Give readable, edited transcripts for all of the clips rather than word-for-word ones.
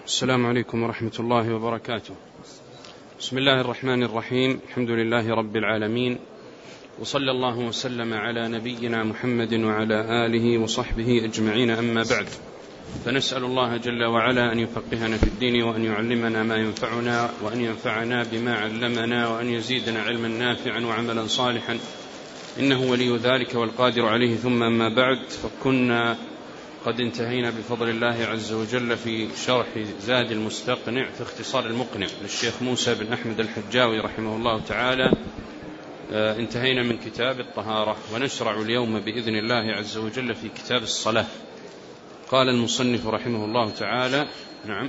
السلام عليكم ورحمة الله وبركاته. بسم الله الرحمن الرحيم. الحمد لله رب العالمين، وصلى الله وسلم على نبينا محمد وعلى آله وصحبه أجمعين، أما بعد، فنسأل الله جل وعلا أن يفقهنا في الدين، وأن يعلمنا ما ينفعنا، وأن ينفعنا بما علمنا، وأن يزيدنا علما نافعا وعملا صالحا، إنه ولي ذلك والقادر عليه. ثم أما بعد، فكنا قد انتهينا بفضل الله عز وجل في شرح زاد المستقنع في اختصار المقنع للشيخ موسى بن أحمد الحجاوي رحمه الله تعالى. انتهينا من كتاب الطهارة، ونشرع اليوم بإذن الله عز وجل في كتاب الصلاة. قال المصنف رحمه الله تعالى: نعم.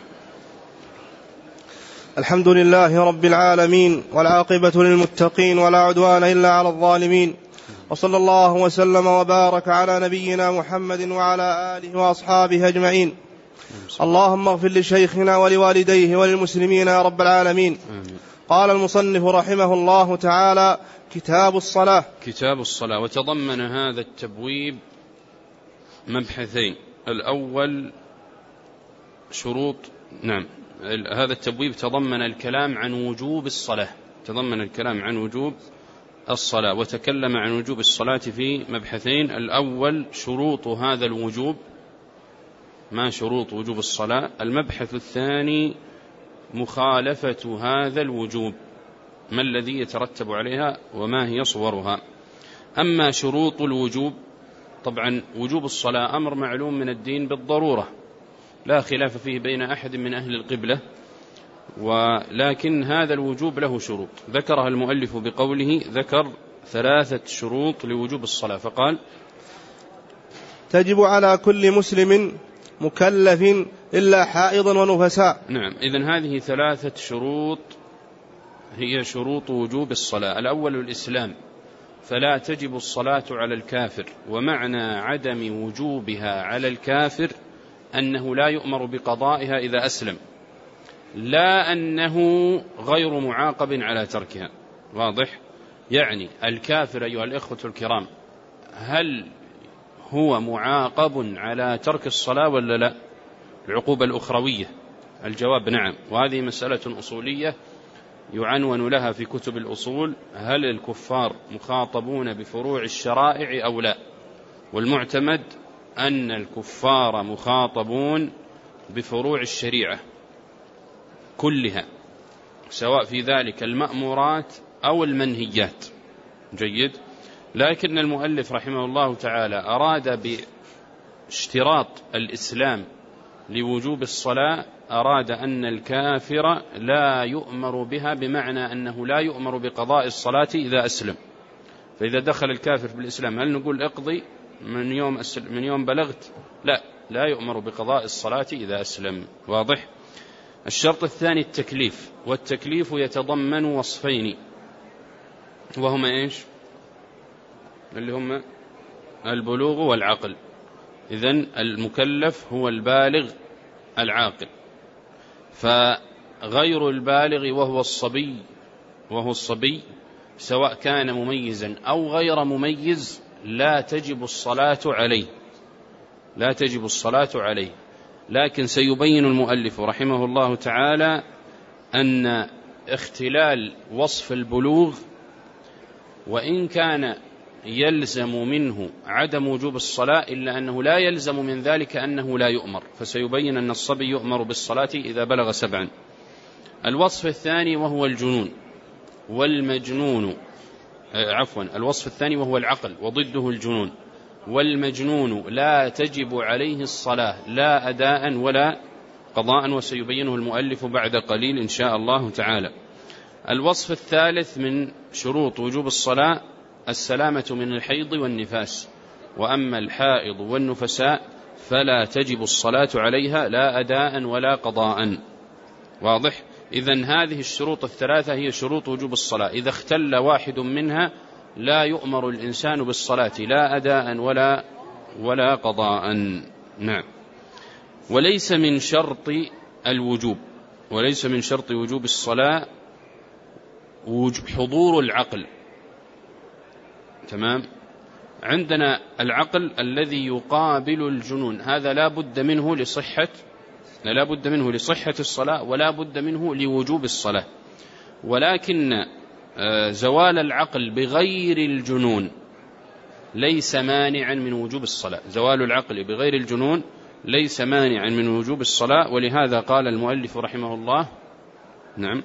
الحمد لله رب العالمين، والعاقبة للمتقين، ولا عدوان إلا على الظالمين، وصلى الله وسلم وبارك على نبينا محمد وعلى آله وأصحابه أجمعين. اللهم اغفر لشيخنا ولوالديه وللمسلمين يا رب العالمين. قال المصنف رحمه الله تعالى: كتاب الصلاة. كتاب الصلاة. وتضمن هذا التبويب مبحثين. الأول شروط، نعم، هذا التبويب تضمن الكلام عن وجوب الصلاة، الصلاة، وتكلم عن وجوب الصلاة في مبحثين. الأول شروط هذا الوجوب، ما شروط وجوب الصلاة. المبحث الثاني مخالفة هذا الوجوب، ما الذي يترتب عليها وما هي صورها. أما شروط الوجوب، طبعا وجوب الصلاة أمر معلوم من الدين بالضرورة، لا خلاف فيه بين أحد من أهل القبلة، ولكن هذا الوجوب له شروط ذكرها المؤلف بقوله: ذكر 3 شروط لوجوب الصلاة، فقال: تجب على كل مسلم مكلف إلا حائضا ونفساء. نعم، إذن هذه 3 شروط هي شروط وجوب الصلاة. الأول الإسلام، فلا تجب الصلاة على الكافر، ومعنى عدم وجوبها على الكافر أنه لا يؤمر بقضائها إذا أسلم، لا أنه غير معاقب على تركها. واضح؟ يعني الكافر أيها الإخوة الكرام، هل هو معاقب على ترك الصلاة ولا لا؟ العقوبة الأخروية، الجواب نعم. وهذه مسألة أصولية يعنون لها في كتب الأصول: هل الكفار مخاطبون بفروع الشرائع أو لا؟ والمعتمد أن الكفار مخاطبون بفروع الشريعة كلها، سواء في ذلك المأمورات أو المنهيات. جيد. لكن المؤلف رحمه الله تعالى أراد باشتراط الإسلام لوجوب الصلاة، أراد أن الكافر لا يؤمر بها، بمعنى أنه لا يؤمر بقضاء الصلاة إذا أسلم. فإذا دخل الكافر بالإسلام هل نقول اقضي من يوم بلغت؟ لا يؤمر بقضاء الصلاة إذا أسلم. واضح؟ الشرط الثاني التكليف، والتكليف يتضمن وصفين، وهما إيش؟ اللي هما البلوغ والعقل. إذن المكلف هو البالغ العاقل، فغير البالغ وهو الصبي سواء كان مميزا أو غير مميز لا تجب الصلاة عليه. لكن سيبين المؤلف رحمه الله تعالى أن اختلال وصف البلوغ، وإن كان يلزم منه عدم وجوب الصلاة، إلا أنه لا يلزم من ذلك أنه لا يؤمر، فسيبين أن الصبي يؤمر بالصلاة إذا بلغ 7. الوصف الثاني وهو الجنون والمجنون، الوصف الثاني وهو العقل وضده الجنون. والمجنون لا تجب عليه الصلاة لا أداء ولا قضاء، وسيبينه المؤلف بعد قليل إن شاء الله تعالى. الوصف الثالث من شروط وجوب الصلاة السلامة من الحيض والنفاس، وأما الحائض والنفساء فلا تجب الصلاة عليها لا أداء ولا قضاء. واضح؟ إذن هذه الشروط 3 هي شروط وجوب الصلاة، إذا اختل واحد منها لا يؤمر الإنسان بالصلاة لا أداء ولا قضاء. نعم. وليس من شرط وجوب الصلاة حضور العقل. تمام. عندنا العقل الذي يقابل الجنون، هذا لا بد منه لصحة لا بد منه لصحة الصلاة ولا بد منه لوجوب الصلاة. ولكن زوال العقل بغير الجنون ليس مانعا من وجوب الصلاة. زوال العقل بغير الجنون ليس مانعا من وجوب الصلاة. ولهذا قال المؤلف رحمه الله نعم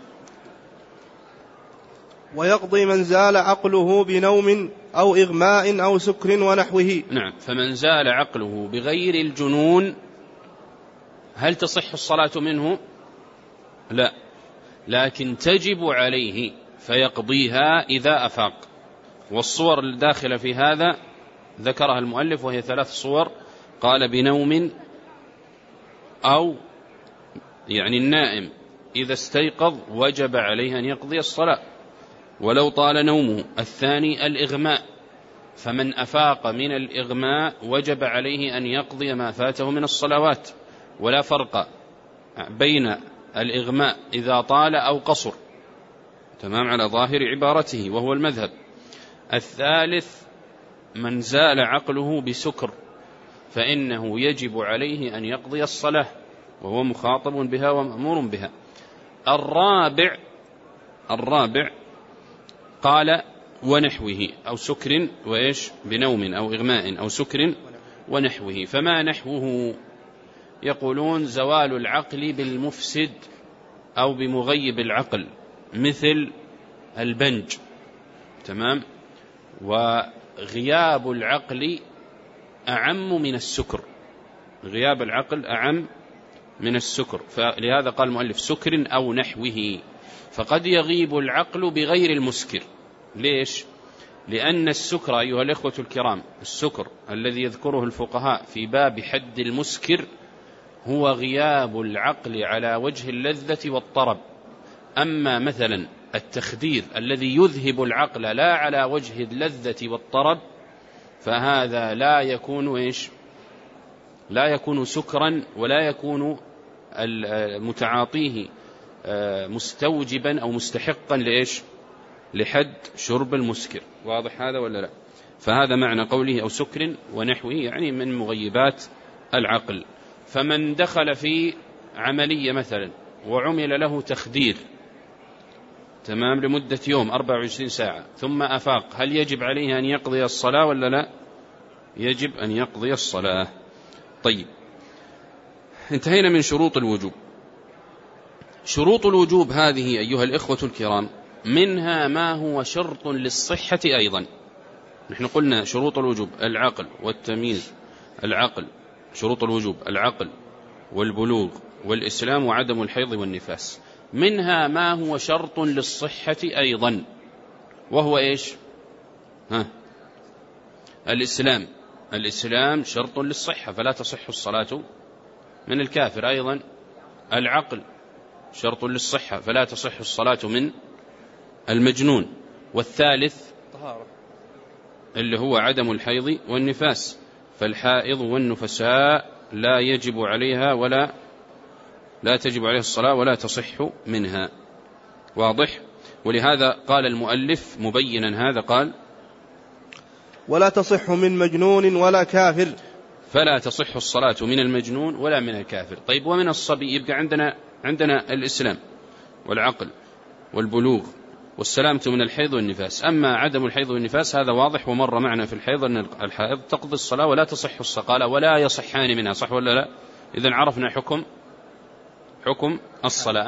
ويقضي من زال عقله بنوم أو إغماء أو سكر ونحوه. نعم. فمن زال عقله بغير الجنون هل تصح الصلاة منه؟ لا، لكن تجب عليه فيقضيها إذا أفاق. والصور الداخلة في هذا ذكرها المؤلف وهي 3 صور. قال بنوم، أو يعني النائم إذا استيقظ وجب عليه أن يقضي الصلاة ولو طال نومه. الثاني الإغماء، فمن أفاق من الإغماء وجب عليه أن يقضي ما فاته من الصلوات، ولا فرق بين الإغماء إذا طال أو قصر، تمام على ظاهر عبارته وهو المذهب. الثالث من زال عقله بسكر فإنه يجب عليه أن يقضي الصلاة وهو مخاطب بها ومأمور بها. الرابع قال ونحوه أو سكر وإيش بنوم أو إغماء أو سكر ونحوه. فما نحوه؟ يقولون زوال العقل بالمفسد أو بمغيب العقل مثل البنج، تمام. وغياب العقل أعم من السكر، غياب العقل أعم من السكر. فلهذا قال المؤلف سكر أو نحوه. فقد يغيب العقل بغير المسكر. ليش؟ لأن السكر أيها الإخوة الكرام، السكر الذي يذكره الفقهاء في باب حد المسكر هو غياب العقل على وجه اللذة والطرب. أما مثلا التخدير الذي يذهب العقل لا على وجه اللذة والطرب فهذا لا يكون إيش؟ لا يكون سكرا ولا يكون متعاطيه مستوجبا أو مستحقا لإيش؟ لحد شرب المسكر. واضح هذا ولا لا؟ فهذا معنى قوله أو سكر ونحوه، يعني من مغيبات العقل. فمن دخل في عملية مثلا وعمل له تخدير، تمام، لمدة يوم 24 ساعة ثم أفاق، هل يجب عليه أن يقضي الصلاة ولا لا؟ يجب أن يقضي الصلاة. طيب، انتهينا من شروط الوجوب. شروط الوجوب هذه أيها الإخوة الكرام منها ما هو شرط للصحة أيضا. نحن قلنا شروط الوجوب العقل والتمييز، العقل شروط الوجوب العقل والبلوغ والإسلام وعدم الحيض والنفاس. منها ما هو شرط للصحة أيضا وهو إيش؟ الإسلام شرط للصحة فلا تصح الصلاة من الكافر. أيضا العقل شرط للصحة فلا تصح الصلاة من المجنون. والثالث اللي هو عدم الحيض والنفاس، فالحائض والنفساء لا يجب عليها لا تجب عليها الصلاة ولا تصح منها. واضح؟ ولهذا قال المؤلف مبينا هذا قال ولا تصح من مجنون ولا كافر. فلا تصح الصلاة من المجنون ولا من الكافر. طيب، ومن الصبي يبقى عندنا الإسلام والعقل والبلوغ والسلامة من الحيض والنفاس. أما عدم الحيض والنفاس هذا واضح ومر معنا في الحيض أن الحائض تقضي الصلاة ولا تصح الصلاة، قال ولا يصحان منها، صح ولا لا؟ إذن عرفنا حكم الصلاة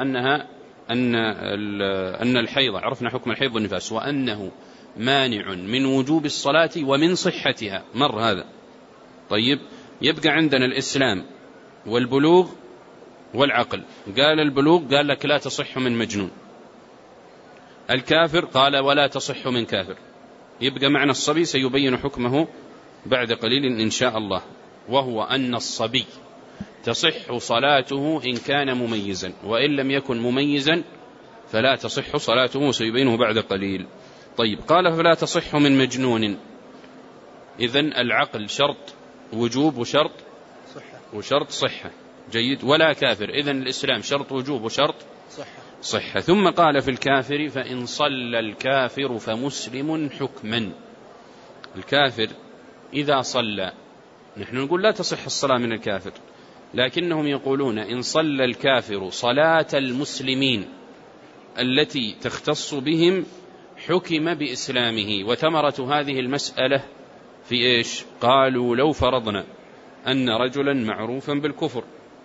أن الحيض، عرفنا حكم الحيض والنفاس وأنه مانع من وجوب الصلاة ومن صحتها، مر هذا. طيب، يبقى عندنا الإسلام والبلوغ والعقل. قال البلوغ قال لك لا تصح من مجنون. الكافر قال ولا تصح من كافر. يبقى معنى الصبي سيبين حكمه بعد قليل إن شاء الله، وهو أن الصبي تصح صلاته إن كان مميزا، وإن لم يكن مميزا فلا تصح صلاته، سيبينه بعد قليل. طيب، قال فلا تصح من مجنون. إذن العقل شرط وجوب وشرط صحة. جيد. ولا كافر. إذن الإسلام شرط وجوب وشرط صحة. ثم قال في الكافر فإن صلى الكافر فمسلم حكما. الكافر إذا صلى، نحن نقول لا تصح الصلاة من الكافر، لكنهم يقولون إن صلى الكافر صلاة المسلمين التي تختص بهم حكم بإسلامه. وثمرة هذه المسألة في إيش؟ قالوا لو فرضنا أن رجلا معروفا بالكفر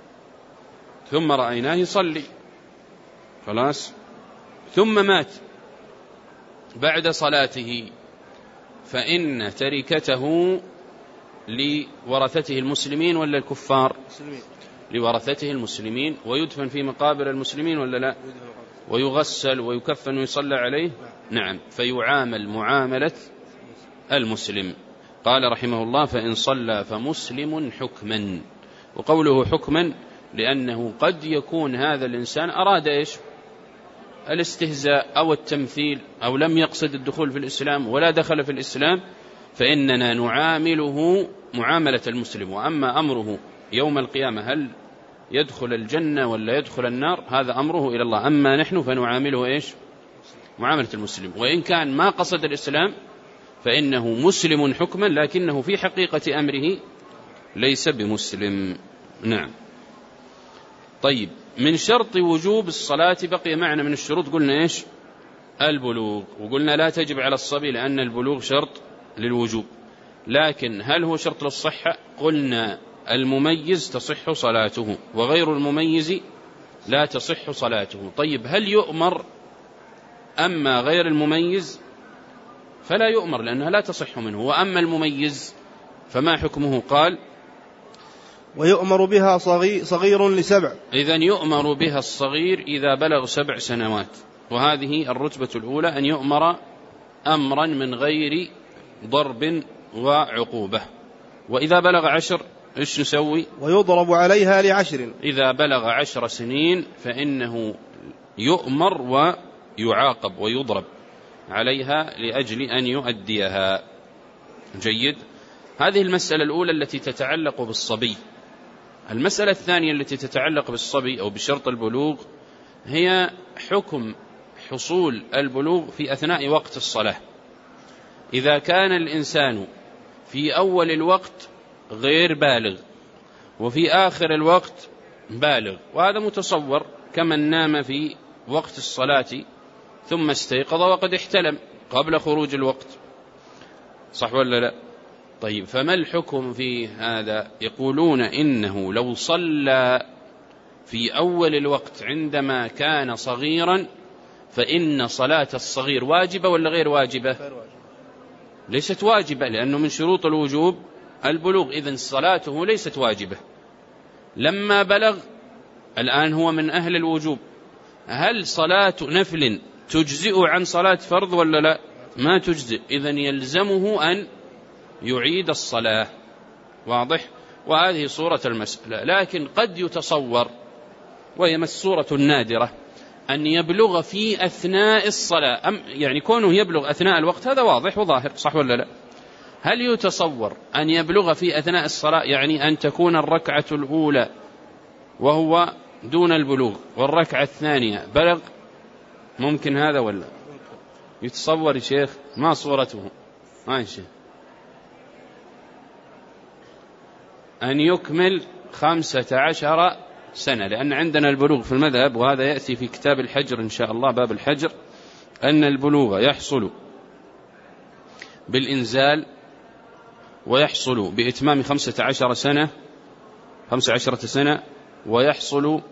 ثم رأيناه يصلي خلاص ثم مات بعد صلاته، فإن تركته لورثته المسلمين ولا الكفار؟ لورثته المسلمين، ويدفن في مقابر المسلمين ولا لا؟ ويغسل ويكفن ويصلى عليه. نعم، فيعامل معاملة المسلم. قال رحمه الله فإن صلى فمسلم حكما. وقوله حكما لأنه قد يكون هذا الإنسان أراد إيش؟ الاستهزاء أو التمثيل، أو لم يقصد الدخول في الإسلام ولا دخل في الإسلام، فإننا نعامله معاملة المسلم. وأما أمره يوم القيامة هل يدخل الجنة ولا يدخل النار، هذا أمره إلى الله. أما نحن فنعامله إيش؟ معاملة المسلم. وإن كان ما قصد الإسلام فإنه مسلم حكما، لكنه في حقيقة أمره ليس بمسلم. نعم. طيب، من شرط وجوب الصلاة بقي معنا من الشروط قلنا إيش؟ البلوغ. وقلنا لا تجب على الصبي لأن البلوغ شرط للوجوب. لكن هل هو شرط للصحة؟ قلنا المميز تصح صلاته وغير المميز لا تصح صلاته. طيب، هل يؤمر؟ أما غير المميز فلا يؤمر لأنها لا تصح منه. وأما المميز فما حكمه؟ قال ويؤمر بها صغير ل7. إذن يؤمر بها الصغير إذا بلغ 7 سنوات، وهذه الرتبة الأولى، أن يؤمر أمرا من غير ضرب وعقوبة. وإذا بلغ 10 إيش نسوي؟ ويضرب عليها ل10. إذا بلغ 10 سنين فإنه يؤمر ويعاقب ويضرب عليها لأجل أن يؤديها. جيد. هذه المسألة الأولى التي تتعلق بالصبي. المسألة الثانية التي تتعلق بالصبي أو بشرط البلوغ هي حكم حصول البلوغ في أثناء وقت الصلاة. إذا كان الإنسان في أول الوقت غير بالغ وفي آخر الوقت بالغ، وهذا متصور كمن نام في وقت الصلاة ثم استيقظ وقد احتلم قبل خروج الوقت، صح ولا لا؟ طيب، فما الحكم في هذا؟ يقولون إنه لو صلى في أول الوقت عندما كان صغيرا فإن صلاة الصغير واجبة ولا غير واجبة؟ ليست واجبة، لأنه من شروط الوجوب البلوغ، إذن صلاته ليست واجبة. لما بلغ الآن هو من أهل الوجوب. هل صلاة نفل تجزئ عن صلاة فرض ولا لا؟ ما تجزئ، إذن يلزمه أن يعيد الصلاة. واضح؟ وهذه صورة المسألة. لكن قد يتصور، وهي الصورة النادرة، أن يبلغ في أثناء الصلاة. يعني كونه يبلغ أثناء الوقت هذا واضح وظاهر، صح ولا لا؟ هل يتصور أن يبلغ في أثناء الصلاة، يعني أن تكون الركعة الأولى وهو دون البلوغ والركعة الثانية بلغ؟ ممكن هذا ولا يتصور يا شيخ؟ ما صورته؟ ما شيخ أن يكمل 15 سنة، لأن عندنا البلوغ في المذهب، وهذا يأتي في كتاب الحجر إن شاء الله، باب الحجر، أن البلوغ يحصل بالإنزال ويحصل بإتمام 15 سنة، ويحصل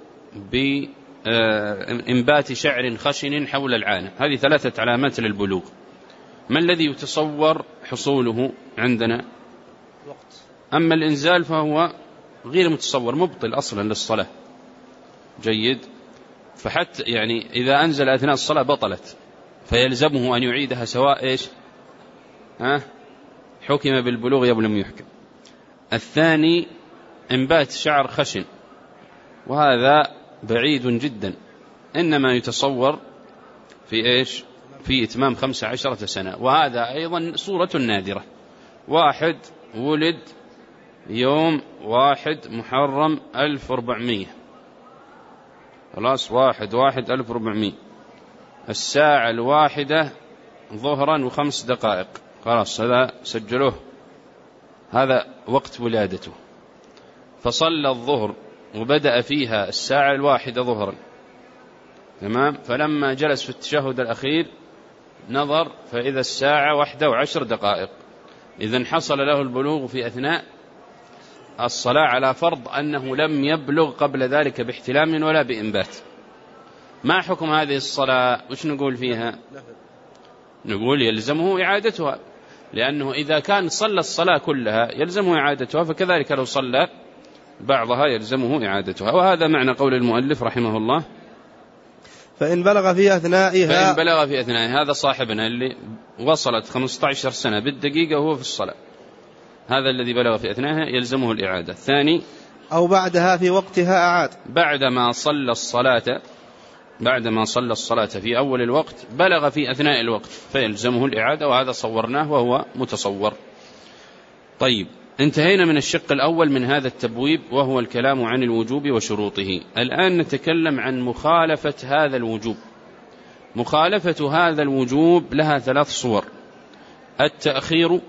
بإنبات شعر خشن حول العانة. هذه 3 علامات للبلوغ. ما الذي يتصور حصوله عندنا؟ أما الإنزال فهو غير متصور، مبطل أصلا للصلاة. جيد. فحتى يعني إذا أنزل أثناء الصلاة بطلت، فيلزمه أن يعيدها سواء إيش؟ حكم بالبلوغ يا لم يحكم. الثاني انبات شعر خشن، وهذا بعيد جدا، إنما يتصور في إيش؟ في إتمام 15 سنة. وهذا أيضا صورة نادرة. واحد ولد يوم 1 محرم 1400، خلاص 1/1/1400، الساعة 1 ظهرا و5 دقائق، خلاص هذا سجلوه، هذا وقت ولادته. فصلى الظهر وبدأ فيها 1:01 ظهرا، تمام، فلما جلس في التشهد الأخير نظر فإذا 1:10. إذن حصل له البلوغ في أثناء الصلاة على فرض أنه لم يبلغ قبل ذلك باحتلام ولا بإنبات. ما حكم هذه الصلاة؟ وش نقول فيها؟ نقول يلزمه إعادتها، لأنه إذا كان صلى الصلاة كلها يلزمه إعادتها، فكذلك لو صلى بعضها يلزمه إعادتها. وهذا معنى قول المؤلف رحمه الله فإن بلغ في أثنائها. هذا صاحبنا اللي وصلت 15 سنة بالدقيقة وهو في الصلاة، هذا الذي بلغ في أثنائها يلزمه الإعادة. الثاني أو بعدها في وقتها أعاد، بعدما صلى الصلاة في أول الوقت بلغ في أثناء الوقت فيلزمه الإعادة، وهذا صورناه وهو متصور. طيب، انتهينا من الشق الأول من هذا التبويب وهو الكلام عن الوجوب وشروطه. الآن نتكلم عن مخالفة هذا الوجوب. مخالفة هذا الوجوب لها 3 صور: التأخير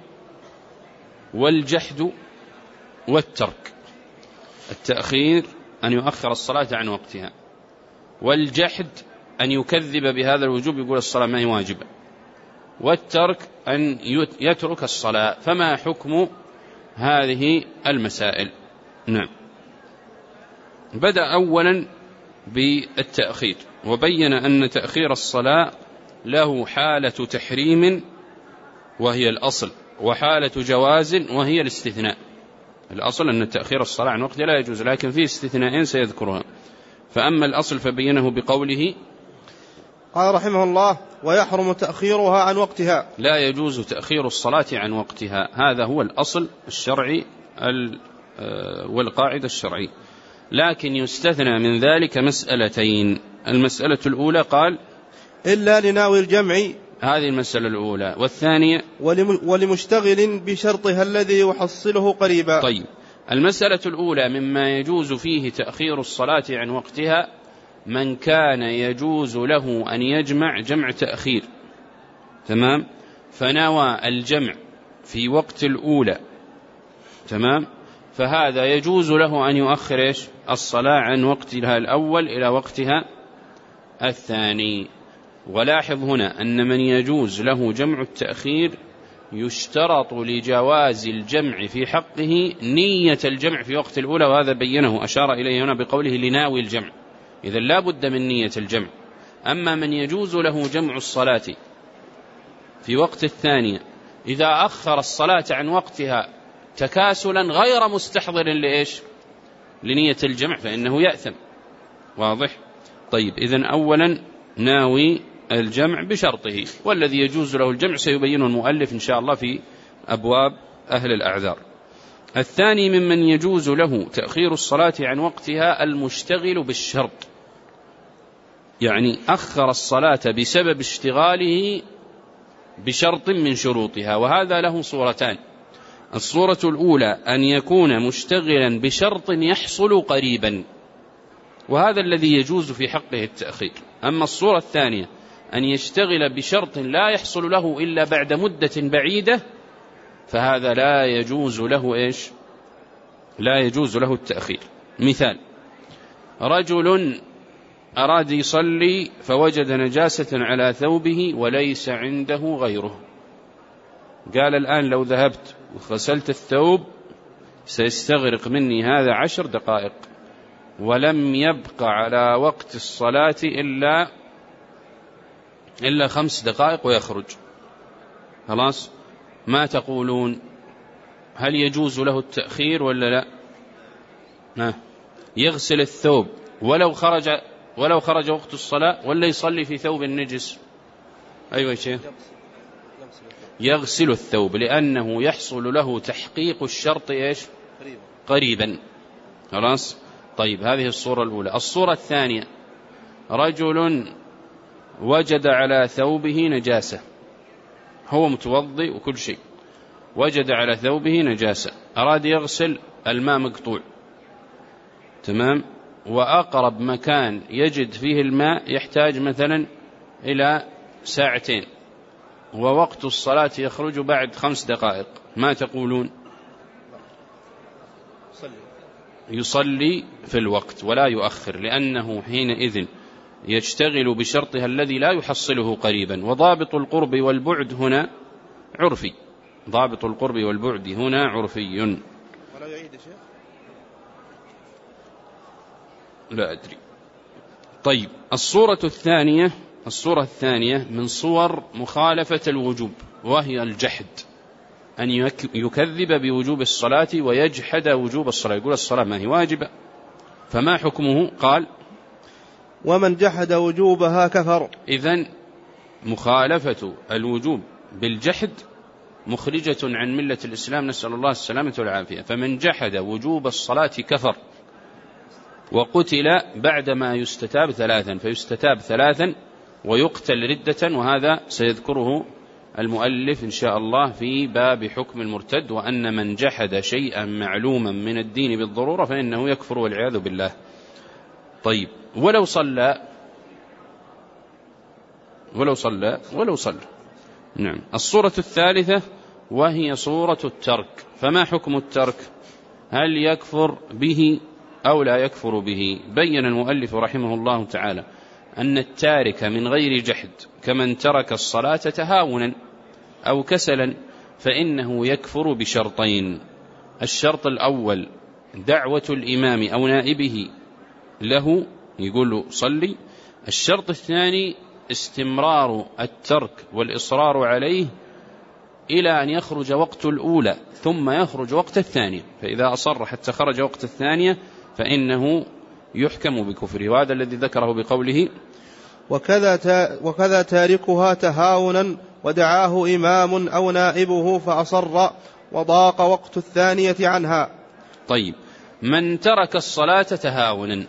والجحد والترك. التأخير أن يؤخر الصلاة عن وقتها، والجحد أن يكذب بهذا الوجوب يقول الصلاة ما هي واجبة، والترك أن يترك الصلاة. فما حكم هذه المسائل؟ نعم. بدأ أولا بالتأخير، وبين أن تأخير الصلاة له حالة تحريم وهي الأصل، وحالة جواز وهي الاستثناء. الأصل أن تأخير الصلاة عن وقتها لا يجوز، لكن فيه استثناءين سيذكرها. فأما الأصل فبينه بقوله قال رحمه الله: ويحرم تأخيرها عن وقتها. لا يجوز تأخير الصلاة عن وقتها، هذا هو الأصل الشرعي والقاعدة الشرعية. لكن يستثنى من ذلك مسألتين. المسألة الأولى قال إلا لناوي الجمع، هذه المسألة الأولى. والثانية ولمشتغل بشرطها الذي يحصله قريبا. طيب، المسألة الأولى مما يجوز فيه تأخير الصلاة عن وقتها من كان يجوز له أن يجمع جمع تأخير، تمام، فنوى الجمع في وقت الأولى، تمام، فهذا يجوز له أن يؤخر الصلاة عن وقتها الأول إلى وقتها الثاني. ولاحظ هنا أن من يجوز له جمع التأخير يشترط لجواز الجمع في حقه نية الجمع في وقت الأولى، وهذا بينه أشار إليه هنا بقوله لناوي الجمع، إذن لا بد من نية الجمع. أما من يجوز له جمع الصلاة في وقت الثانية إذا أخر الصلاة عن وقتها تكاسلا غير مستحضر لنية الجمع فإنه يأثم. واضح؟ طيب، إذن أولا ناوي الجمع بشرطه، والذي يجوز له الجمع سيبينه المؤلف إن شاء الله في أبواب أهل الأعذار. الثاني ممن يجوز له تأخير الصلاة عن وقتها المشتغل بالشرط، يعني أخر الصلاة بسبب اشتغاله بشرط من شروطها، وهذا له صورتان. الصورة الأولى أن يكون مشتغلا بشرط يحصل قريبا، وهذا الذي يجوز في حقه التأخير. أما الصورة الثانية أن يشتغل بشرط لا يحصل له إلا بعد مدة بعيدة، فهذا لا يجوز له التأخير. مثال: رجل أراد يصلي فوجد نجاسة على ثوبه وليس عنده غيره، قال الآن لو ذهبت وغسلت الثوب سيستغرق مني هذا 10 دقائق، ولم يبق على وقت الصلاة إلا 5 دقائق ويخرج، خلاص، ما تقولون؟ هل يجوز له التأخير ولا لا؟ يغسل الثوب ولو خرج وقت الصلاة، ولا يصلي في ثوب النجس؟ أيوة شيء، يغسل الثوب لأنه يحصل له تحقيق الشرط قريبا، خلاص. طيب، هذه الصورة الأولى. الصورة الثانية: رجل وجد على ثوبه نجاسة، هو متوضئ وكل شيء، وجد على ثوبه نجاسة، أراد يغسل، الماء مقطوع، تمام، وأقرب مكان يجد فيه الماء يحتاج مثلا إلى 2 ساعة، ووقت الصلاة يخرج بعد 5 دقائق، ما تقولون؟ يصلي في الوقت ولا يؤخر، لأنه حينئذ يشتغل بشرطها الذي لا يحصله قريبا. وضابط القرب والبعد هنا عرفي، ضابط القرب والبعد هنا عرفي. ولا يعيد شيء؟ لا أدري. طيب، الصورة الثانية من صور مخالفة الوجوب، وهي الجحد، أن يكذب بوجوب الصلاة ويجحد وجوب الصلاة، يقول الصلاة ما هي واجبة. فما حكمه؟ قال: ومن جحد وجوبها كفر. إذن مخالفة الوجوب بالجحد مخرجة عن ملة الإسلام، نسأل الله السلامة والعافية. فمن جحد وجوب الصلاة كفر وقتل بعدما يستتاب 3، فيستتاب 3 ويقتل ردة، وهذا سيذكره المؤلف إن شاء الله في باب حكم المرتد، وأن من جحد شيئا معلوما من الدين بالضرورة فإنه يكفر والعياذ بالله. طيب، ولو صلى نعم. الصورة الثالثة وهي صورة الترك. فما حكم الترك؟ هل يكفر به أو لا يكفر به؟ بين المؤلف رحمه الله تعالى أن التارك من غير جحد كمن ترك الصلاة تهاونا أو كسلا فإنه يكفر بشرطين: الشرط الأول دعوة الإمام أو نائبه له يقول له صلي. الشرط الثاني استمرار الترك والإصرار عليه إلى أن يخرج وقت الأولى ثم يخرج وقت الثانية، فإذا أصر حتى خرج وقت الثانية فإنه يحكم بكفره. وهذا الذي ذكره بقوله: وكذا تاركها تهاونا ودعاه إمام أو نائبه فأصر وضاق وقت الثانية عنها. طيب، من ترك الصلاة تهاونا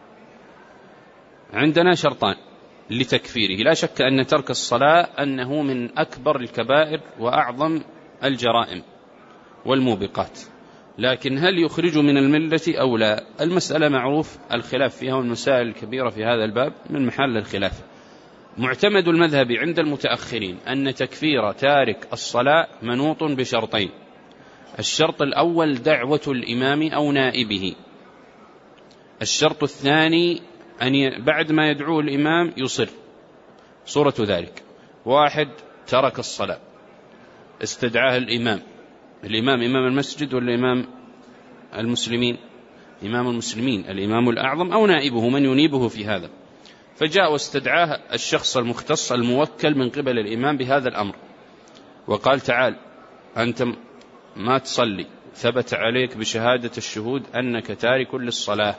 عندنا شرطان لتكفيره. لا شك أن ترك الصلاة أنه من أكبر الكبائر وأعظم الجرائم والموبقات، لكن هل يخرج من الملة أو لا؟ المسألة معروف الخلاف فيها، والمسائل الكبيرة في هذا الباب من محل الخلاف. معتمد المذهب عند المتأخرين أن تكفير تارك الصلاة منوط بشرطين: الشرط الأول دعوة الإمام أو نائبه، الشرط الثاني أن بعد ما يدعو الإمام يصر. صورة ذلك: واحد ترك الصلاة استدعاه الإمام إمام المسجد ولا إمام المسلمين؟ إمام المسلمين، الإمام الأعظم أو نائبه من ينيبه في هذا، فجاء واستدعاه الشخص المختص الموكل من قبل الإمام بهذا الأمر وقال: تعال أنت ما تصلي، ثبت عليك بشهادة الشهود أنك تارك للصلاة.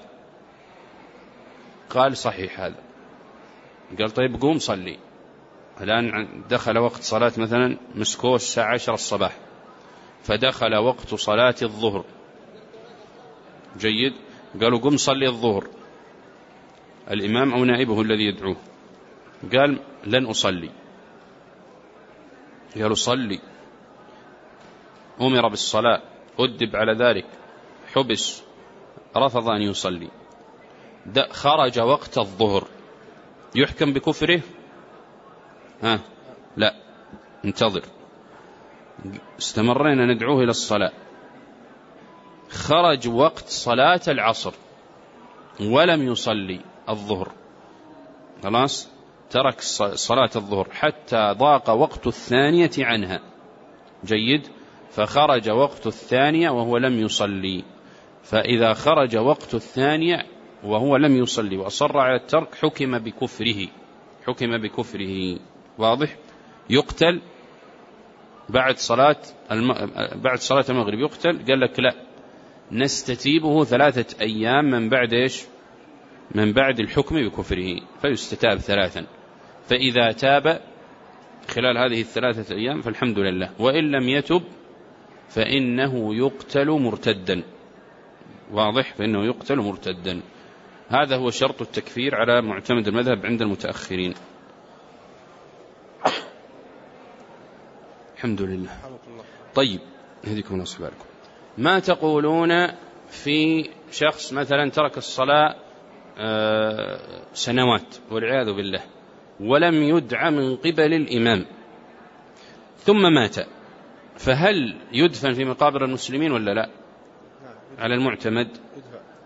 قال: صحيح هذا. قال: طيب قوم صلي. الآن دخل وقت صلاة مثلا مسكوه الساعة 10 الصباح، فدخل وقت صلاة الظهر. جيد. قالوا: قم صلي الظهر. الإمام أو نائبه الذي يدعوه قال: لن أصلي. قالوا: صلي. أمر بالصلاة، أدب على ذلك، حبس، رفض أن يصلي. خرج وقت الظهر، يحكم بكفره؟ لا، انتظر. استمرنا ندعوه إلى الصلاة، خرج وقت صلاة العصر ولم يصلي الظهر، خلاص ترك صلاة الظهر حتى ضاق وقت الثانية عنها. جيد. فخرج وقت الثانية وهو لم يصلي. فإذا خرج وقت الثانية وهو لم يصلي وأصر على الترك حكم بكفره. واضح؟ يقتل بعد صلاة المغرب، يقتل. قال لك: لا، نستتيبه 3 أيام من بعد إيش؟ من بعد الحكم بكفره، فيستتاب 3. فإذا تاب خلال هذه 3 أيام فالحمد لله، وإن لم يتب فإنه يقتل مرتدا. واضح؟ فإنه يقتل مرتدا. هذا هو شرط التكفير على معتمد المذهب عند المتأخرين. الحمد لله. طيب، هديكم الله سبحانكم. ما تقولون في شخص مثلا ترك الصلاة سنوات والعياذ بالله ولم يدعى من قبل الإمام ثم مات، فهل يدفن في مقابر المسلمين ولا لا؟ على المعتمد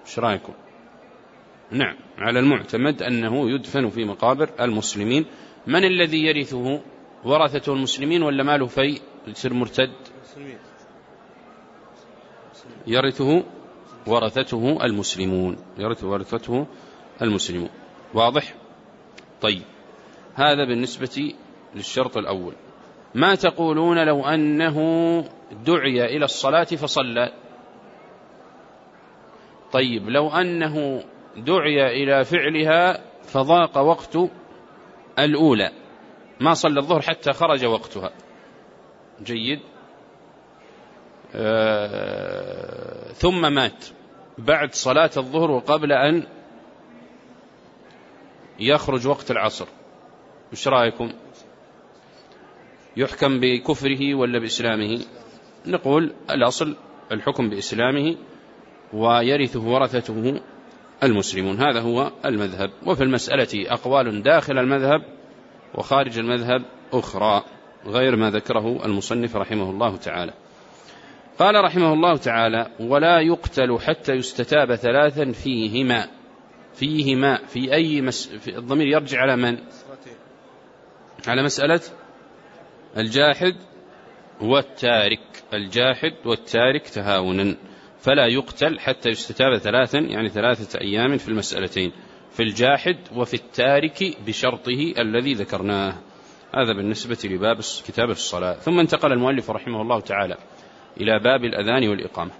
ايش رايكم؟ نعم، على المعتمد أنه يدفن في مقابر المسلمين. من الذي يرثه؟ ورثته المسلمين ولا ماله في يصير مرتد؟ يرثه ورثته المسلمون، يرث ورثته المسلمون. واضح؟ طيب، هذا بالنسبة للشرط الأول. ما تقولون لو أنه دعي إلى الصلاة فصلى؟ طيب، لو أنه دعي إلى فعلها فضاق وقت الأولى، ما صلى الظهر حتى خرج وقتها، جيد، ثم مات بعد صلاة الظهر وقبل أن يخرج وقت العصر، وش رأيكم؟ يحكم بكفره ولا بإسلامه؟ نقول الأصل الحكم بإسلامه ويرثه ورثته المسلمون، هذا هو المذهب. وفي المسألة أقوال داخل المذهب وخارج المذهب أخرى غير ما ذكره المصنف رحمه الله تعالى. قال رحمه الله تعالى: ولا يقتل حتى يستتاب ثلاثا فيهما في أي في الضمير يرجع على من؟ على مسألة الجاحد والتارك، الجاحد والتارك تهاونا، فلا يقتل حتى يستتاب ثلاثا، يعني 3 أيام في المسألتين، في الجاحد وفي التارك بشرطه الذي ذكرناه. هذا بالنسبة لباب كتاب الصلاة. ثم انتقل المؤلف رحمه الله تعالى إلى باب الأذان والإقامة.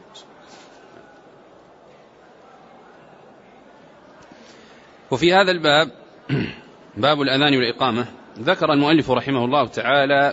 وفي هذا الباب باب الأذان والإقامة ذكر المؤلف رحمه الله تعالى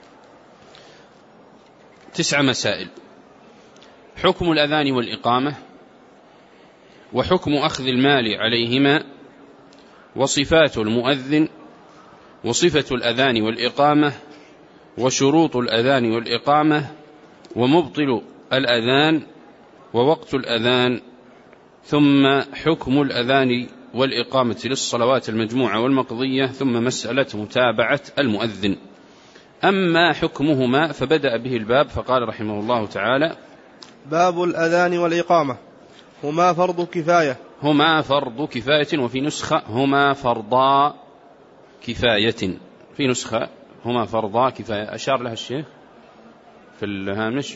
9 مسائل: حكم الأذان والإقامة، وحكم أخذ المال عليهما، وصفات المؤذن، وصفة الأذان والإقامة، وشروط الأذان والإقامة، ومبطل الأذان، ووقت الأذان، ثم حكم الأذان والإقامة للصلوات المجموعة والمقضية، ثم مسألة متابعة المؤذن. أما حكمهما فبدأ به الباب فقال رحمه الله تعالى: باب الأذان والإقامة هما فرض كفاية. هما فرض كفاية، وفي نسخة هما فرضا كفاية، في نسخة هما فرضا كفاية، أشار لها الشيخ في الهامش.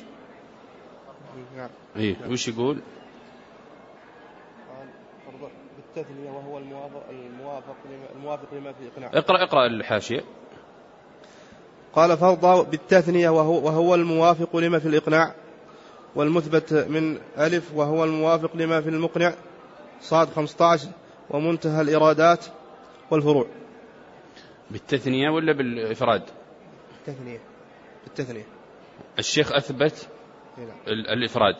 إيه، وش يقول؟ بالتثنية وهو الموافق لما في إقناع. اقرأ الحاشية. قال: فرض بالتثنية وهو الموافق لما في الإقناع، والمثبت من ألف وهو الموافق لما في المقنع، صاد 15، ومنتهى الإرادات والفروع. بالتثنية ولا بالإفراد؟ بالتثنية. الشيخ أثبت الإفراد،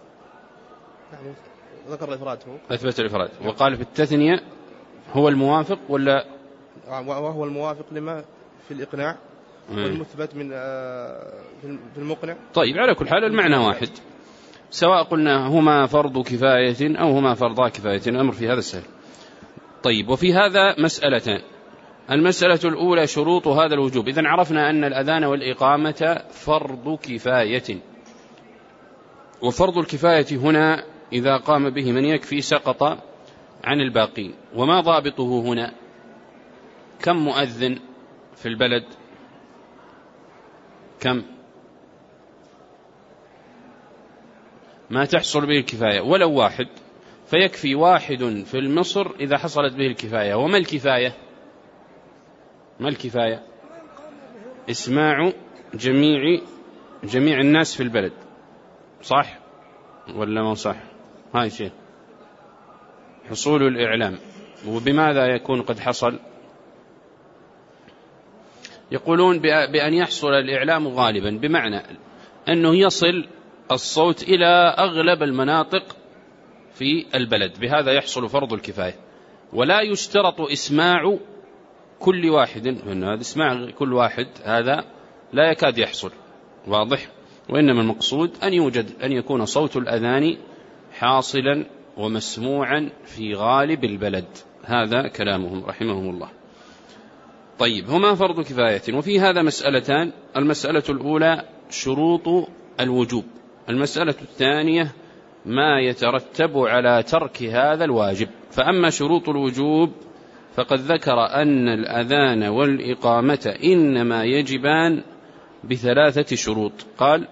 ذكر الإفراد، هو أثبت الإفراد وقال في التثنية هو الموافق ولا؟ وهو الموافق لما في الإقناع والمثبت من في المقنع. طيب، على كل حال المعنى واحد، سواء قلنا هما فرض كفاية أو هما فرضا كفاية، الأمر في هذا السهل. طيب، وفي هذا مسألتان: المسألة الأولى شروط هذا الوجوب. إذن عرفنا أن الأذان والإقامة فرض كفاية، وفرض الكفاية هنا إذا قام به من يكفي سقط عن الباقين. وما ضابطه هنا؟ كم مؤذن في البلد؟ كم؟ ما تحصل به الكفاية ولو واحد، فيكفي واحد في مصر إذا حصلت به الكفاية. وما الكفاية؟ ما الكفاية؟ إسماع جميع الناس في البلد، صح ولا ما صح؟ هاي شيء حصول الإعلام. وبماذا يكون قد حصل؟ يقولون بأن يحصل الإعلام غالبا، بمعنى أنه يصل الصوت إلى أغلب المناطق في البلد، بهذا يحصل فرض الكفاية. ولا يشترط إسماع كل واحد، لأن هذا إسماع كل واحد هذا لا يكاد يحصل، واضح؟ وإنما المقصود أن يكون صوت الأذان حاصلا ومسموعا في غالب البلد. هذا كلامهم رحمهم الله. طيب، هما فرض كفاية. وفي هذا مسألتان: المسألة الأولى شروط الوجوب، المسألة الثانية ما يترتب على ترك هذا الواجب. فأما شروط الوجوب فقد ذكر أن الأذان والإقامة إنما يجبان ب3 شروط. قال: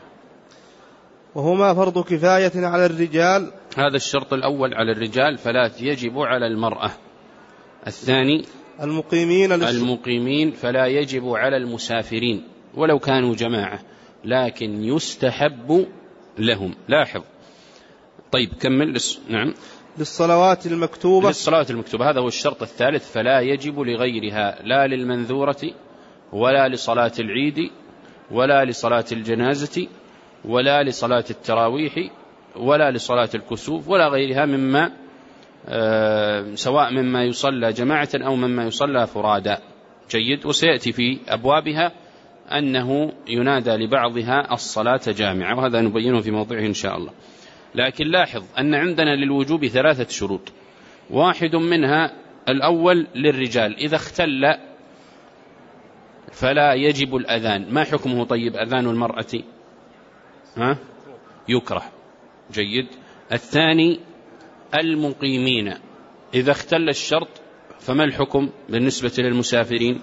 وهما فرض كفاية على الرجال، هذا الشرط الأول على الرجال، فلا يجب على المرأة. الثاني: المقيمين فلا يجب على المسافرين ولو كانوا جماعة، لكن يستحب لهم. لاحظ. طيب كمل. نعم. للصلوات المكتوبة، هذا هو الشرط الثالث. فلا يجب لغيرها، لا للمنذورة ولا لصلاة العيد ولا لصلاة الجنازة ولا لصلاة التراويح ولا لصلاة الكسوف ولا غيرها مما سواء مما يصلى جماعة أو مما يصلى فرادا. جيد. وسيأتي في أبوابها أنه ينادى لبعضها الصلاة جامعة، وهذا نبينه في موضعه إن شاء الله. لكن لاحظ أن عندنا للوجوب 3 شروط، واحد منها الأول للرجال، إذا اختل فلا يجب الأذان. ما حكمه؟ طيب أذان المرأة يكره. جيد. الثاني المقيمين، إذا اختل الشرط فما الحكم بالنسبة للمسافرين؟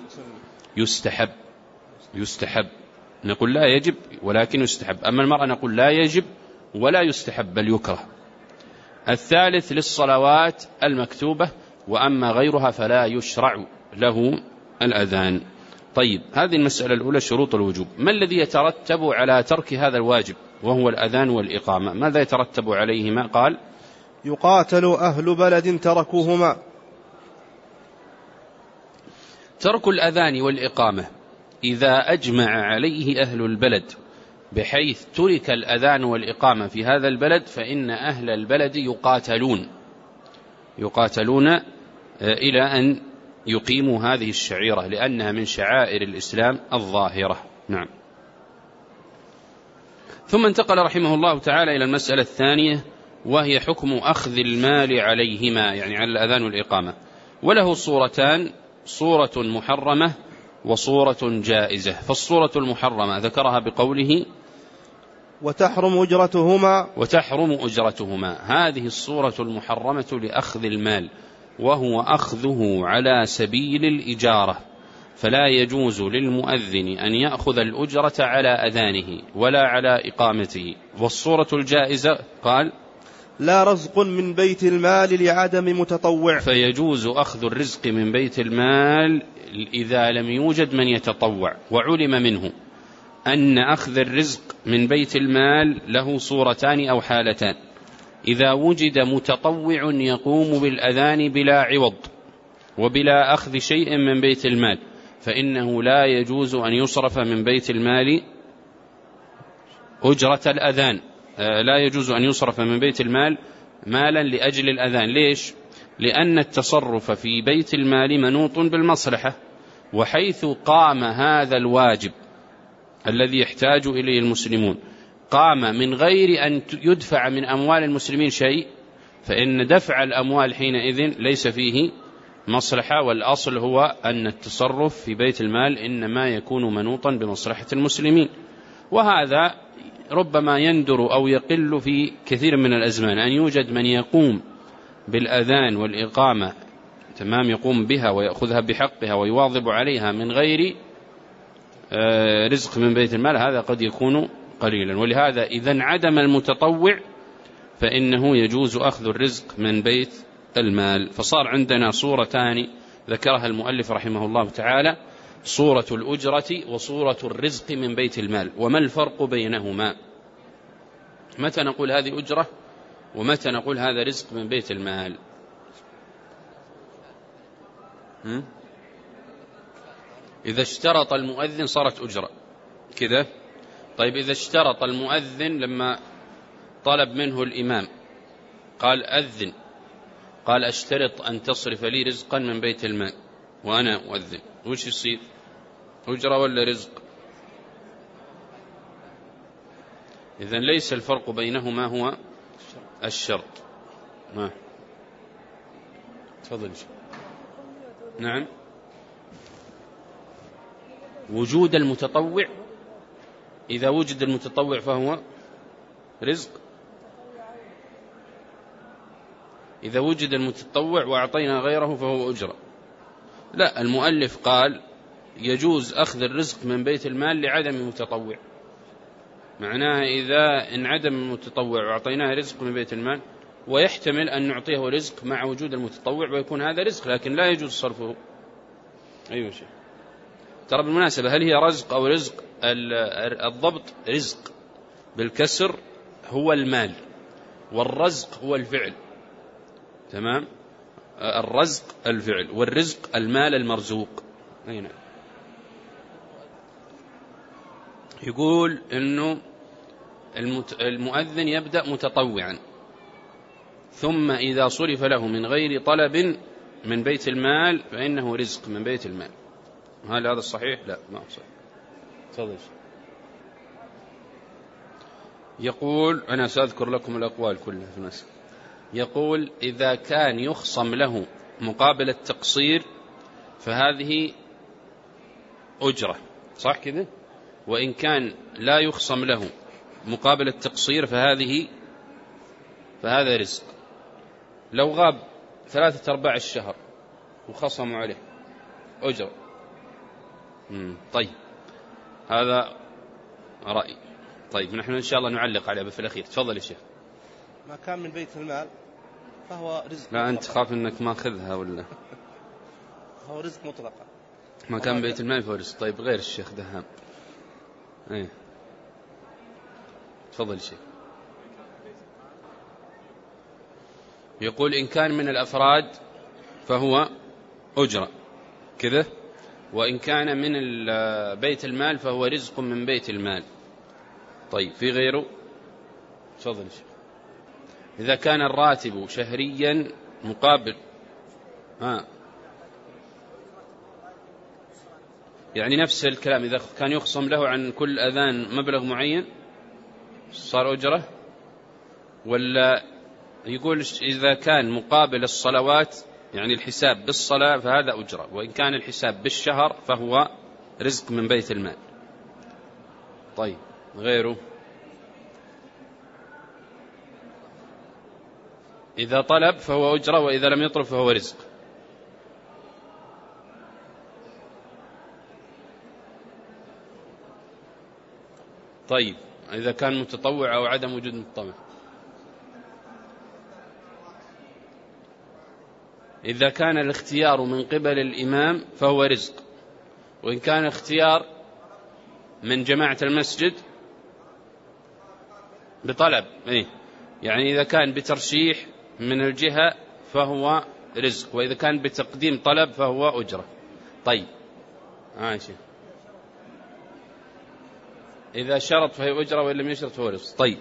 يستحب. نقول لا يجب ولكن يستحب. أما المرأة نقول لا يجب ولا يستحب بل يكره. الثالث للصلوات المكتوبة، وأما غيرها فلا يشرع له الأذان. طيب هذه المسألة الأولى، شروط الوجوب. ما الذي يترتب على ترك هذا الواجب وهو الأذان والإقامة؟ ماذا يترتب عليهما؟ قال: يقاتل أهل بلد تركوهما. ترك الأذان والإقامة إذا أجمع عليه أهل البلد بحيث ترك الأذان والإقامة في هذا البلد، فإن أهل البلد يقاتلون إلى أن يقيموا هذه الشعيرة، لأنها من شعائر الإسلام الظاهرة. نعم. ثم انتقل رحمه الله تعالى إلى المسألة الثانية، وهي حكم أخذ المال عليهما، يعني على الأذان والإقامة. وله صورتان: صورة محرمة وصورة جائزة. فالصورة المحرمة ذكرها بقوله: وتحرم أجرتهما. هذه الصورة المحرمة لأخذ المال، وهو أخذه على سبيل الإجارة، فلا يجوز للمؤذن أن يأخذ الأجرة على أذانه ولا على إقامته. والصورة الجائزة قال: لا رزق من بيت المال لعدم متطوع، فيجوز أخذ الرزق من بيت المال إذا لم يوجد من يتطوع. وعلم منه أن أخذ الرزق من بيت المال له صورتان أو حالتان: إذا وجد متطوع يقوم بالأذان بلا عوض وبلا أخذ شيء من بيت المال، فإنه لا يجوز أن يصرف من بيت المال أجرة الأذان، لا يجوز أن يصرف من بيت المال مالا لأجل الأذان. ليش؟ لأن التصرف في بيت المال منوط بالمصلحة، وحيث قام هذا الواجب الذي يحتاج إليه المسلمون قام من غير أن يدفع من أموال المسلمين شيء، فإن دفع الأموال حينئذ ليس فيه مصلحة. والأصل هو أن التصرف في بيت المال إنما يكون منوطا بمصلحة المسلمين. وهذا ربما يندر أو يقل في كثير من الأزمان، أن يوجد من يقوم بالأذان والإقامة تمام، يقوم بها ويأخذها بحقها ويواظب عليها من غير رزق من بيت المال، هذا قد يكون قليلا. ولهذا إذا انعدم المتطوع فإنه يجوز أخذ الرزق من بيت المال. فصار عندنا صورتان ذكرها المؤلف رحمه الله تعالى: صورة الأجرة وصورة الرزق من بيت المال. وما الفرق بينهما؟ متى نقول هذه أجرة ومتى نقول هذا رزق من بيت المال؟ إذا اشترط المؤذن صارت أجرة كذا. طيب إذا اشترط المؤذن لما طلب منه الإمام قال أذن، قال أشترط أن تصرف لي رزقا من بيت المال وأنا أؤذن، وش يصير؟ أجرة ولا رزق؟ إذن ليس الفرق بينهما هو الشرط. ما تفضل. نعم. وجود المتطوع، إذا وجد المتطوع فهو رزق. إذا وجد المتطوع وأعطينا غيره فهو أجرة. لا، المؤلف قال يجوز أخذ الرزق من بيت المال لعدم المتطوع، معناها إذا انعدم المتطوع وأعطيناه رزق من بيت المال، ويحتمل أن نعطيه رزق مع وجود المتطوع ويكون هذا رزق، لكن لا يجوز صرفه. أيوة شيء. ترى بالمناسبة، هل هي رزق أو رزق؟ الضبط رزق بالكسر هو المال، والرزق هو الفعل. تمام؟ الرزق الفعل، والرزق المال المرزوق. أين؟ يقول إنه المؤذن يبدأ متطوعا، ثم إذا صرف له من غير طلب من بيت المال فإنه رزق من بيت المال. هل هذا الصحيح؟ لا، ما هو صحيح. تفضل. يقول، أنا سأذكر لكم الأقوال كلها في المسألة. يقول إذا كان يخصم له مقابل التقصير فهذه أجرة، صح كذا؟ وإن كان لا يخصم له مقابل التقصير فهذا رزق. لو غاب 3/4 الشهر وخصموا عليه أجرة. طيب، هذا رأي. طيب، نحن إن شاء الله نعلق عليه في الأخير. تفضل يا شيخ. ما كان من بيت المال فهو رزق. لا، أنت خاف إنك ما أخذها ولا؟ هو رزق مطلقا. ما كان من بيت المال فهو رزق. طيب، غير الشيخ دهام. ايه، تفضل يا شيخ. يقول إن كان من الأفراد فهو أجرة كذا، وإن كان من بيت المال فهو رزق من بيت المال. طيب، في غيره؟ تفضل يا شيخ. إذا كان الراتب شهريا مقابل يعني نفس الكلام، إذا كان يخصم له عن كل أذان مبلغ معين صار أجرة، ولا يقول إذا كان مقابل الصلوات يعني الحساب بالصلاة فهذا أجرة، وإن كان الحساب بالشهر فهو رزق من بيت المال. طيب، غيره؟ إذا طلب فهو أجرة، وإذا لم يطلب فهو رزق. طيب، إذا كان متطوع أو عدم وجود متطوع. إذا كان الاختيار من قبل الإمام فهو رزق، وإن كان اختيار من جماعة المسجد بطلب، يعني إذا كان بترشيح من الجهة فهو رزق، وإذا كان بتقديم طلب فهو أجرة. طيب، عايشة. إذا شرط فهي أجرة، وإن لم يشرط فهو رزق. طيب،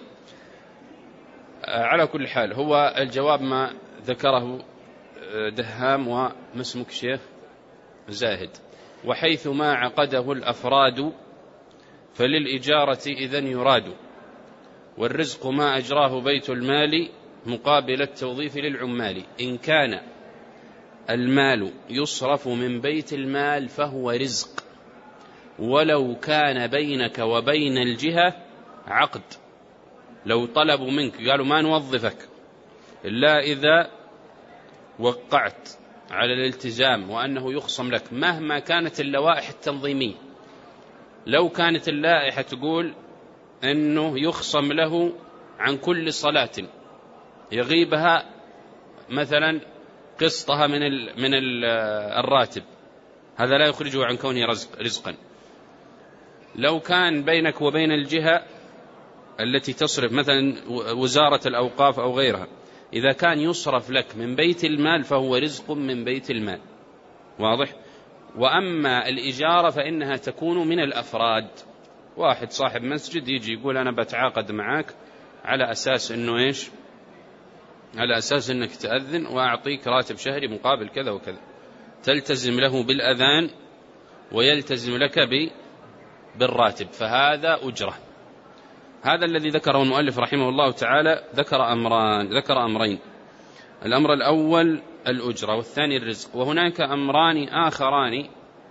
على كل حال هو الجواب ما ذكره دهام وما اسمك شيخ زاهد. وحيث ما عقده الأفراد فللإجارة إذن يراد، والرزق ما أجراه بيت المال مقابل التوظيف للعمال. إن كان المال يصرف من بيت المال فهو رزق، ولو كان بينك وبين الجهة عقد. لو طلبوا منك قالوا ما نوظفك إلا إذا وقعت على الالتزام وأنه يخصم لك، مهما كانت اللوائح التنظيمية، لو كانت اللائحة تقول أنه يخصم له عن كل صلاة يغيبها مثلا قسطها من الراتب، هذا لا يخرجه عن كونه رزقا. لو كان بينك وبين الجهة التي تصرف مثلا وزارة الأوقاف أو غيرها، إذا كان يصرف لك من بيت المال فهو رزق من بيت المال، واضح؟ وأما الإجارة فإنها تكون من الأفراد. واحد صاحب مسجد يجي يقول أنا بتعاقد معك على أساس أنه إيش؟ على أساس أنك تأذن وأعطيك راتب شهري مقابل كذا وكذا، تلتزم له بالأذان ويلتزم لك بالراتب، فهذا أجرة. هذا الذي ذكره المؤلف رحمه الله تعالى. ذكر أمرين: الأمر الأول الأجرة، والثاني الرزق. وهناك أمران آخران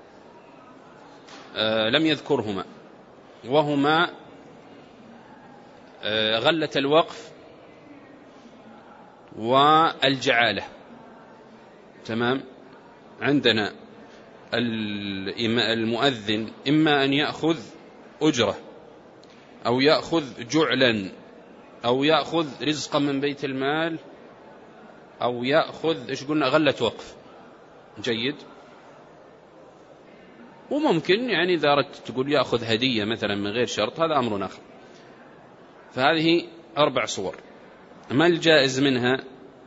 لم يذكرهما، وهما غلة الوقف والجعالة. تمام. عندنا المؤذن إما أن يأخذ أجرة أو يأخذ جعلا أو يأخذ رزقا من بيت المال أو يأخذ إيش قلنا غلة وقف. جيد. وممكن يعني إذا أردت تقول يأخذ هدية مثلا من غير شرط، هذا أمر آخر. فهذه 4 صور. ما الجائز منها؟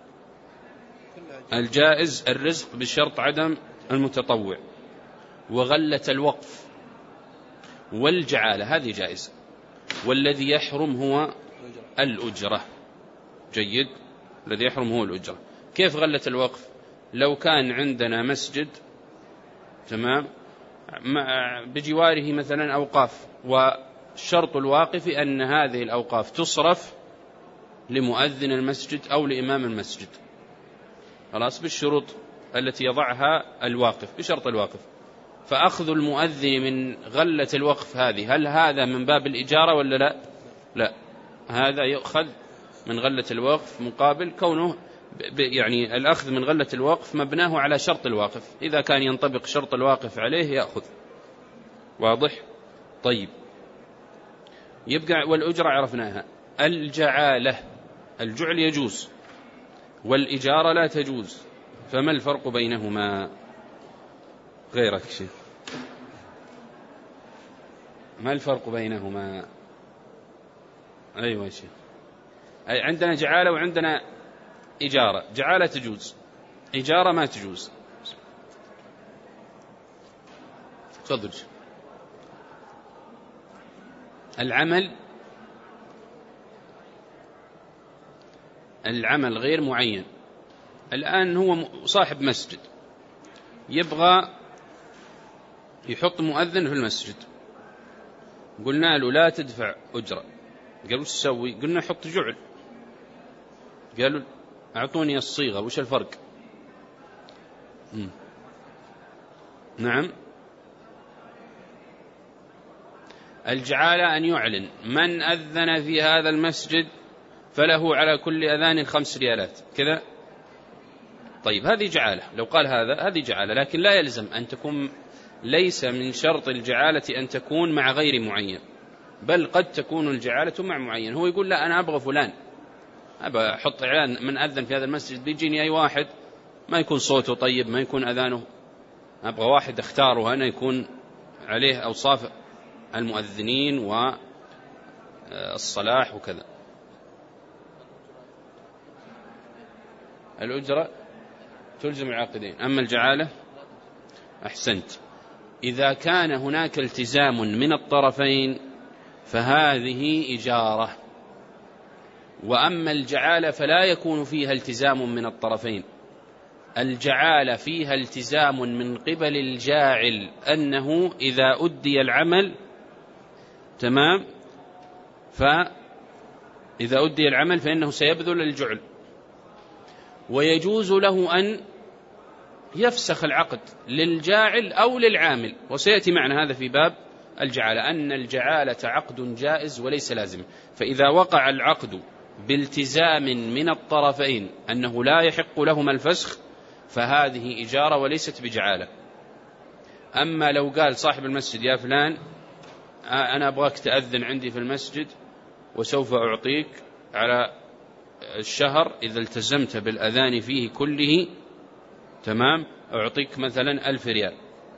الجائز الرزق بشرط عدم المتطوع، وغلة الوقف، والجعالة، هذه جائزة. والذي يحرم هو الأجرة. جيد. الذي يحرم هو الأجرة. كيف غلة الوقف؟ لو كان عندنا مسجد، تمام، بجواره مثلا أوقاف، والشرط الواقف أن هذه الأوقاف تصرف لمؤذن المسجد أو لإمام المسجد، خلاص، بالشروط التي يضعها الواقف، بشرط الواقف. فأخذ المؤذن من غلة الوقف هذه، هل هذا من باب الإجارة ولا لا؟ لا، هذا يؤخذ من غلة الوقف مقابل كونه يعني الأخذ من غلة الوقف مبناه على شرط الواقف، إذا كان ينطبق شرط الواقف عليه يأخذ. واضح؟ طيب، يبقى والأجرة عرفناها. الجعالة، الجعل يجوز والإجارة لا تجوز، فما الفرق بينهما؟ غيرك شيء، ما الفرق بينهما؟ أيوة شيء. عندنا جعالة وعندنا إجارة. جعالة تجوز، إجارة ما تجوز. تفضل. العمل غير معين. الآن هو صاحب مسجد يبغى يحط مؤذن في المسجد، قلنا له لا تدفع أجرة، قال وش تسوي؟ قلنا حط جعل، قالوا أعطوني الصيغة، وش الفرق؟ نعم. الجعالة أن يعلن من أذن في هذا المسجد فله على كل أذان 5 ريالات كذا. طيب، هذه جعالة. لو قال هذه جعالة، لكن لا يلزم أن تكون، ليس من شرط الجعالة أن تكون مع غير معين، بل قد تكون الجعالة مع معين. هو يقول لا، أنا أبغى فلان، أبغى أحط إعلان من أذن في هذا المسجد، بيجيني أي واحد ما يكون صوته طيب، ما يكون أذانه، أبغى واحد أختاره أنا يكون عليه أوصاف المؤذنين والصلاح وكذا. الأجرة تلزم العاقدين. أما الجعالة، أحسنت، إذا كان هناك التزام من الطرفين فهذه إجارة. وأما الجعالة فلا يكون فيها التزام من الطرفين. الجعالة فيها التزام من قبل الجاعل، أنه إذا أدي العمل، تمام، فإذا أدي العمل فإنه سيبذل الجعل، ويجوز له أن يفسخ العقد للجاعل أو للعامل، وسيأتي معنا هذا في باب الجعالة، أن الجعالة عقد جائز وليس لازم. فإذا وقع العقد بالتزام من الطرفين أنه لا يحق لهما الفسخ فهذه إجارة وليست بجعالة. أما لو قال صاحب المسجد يا فلان أنا أبغاك تأذن عندي في المسجد وسوف أعطيك على الشهر إذا التزمت بالأذان فيه كله، تمام، أعطيك مثلا 1000 ريال.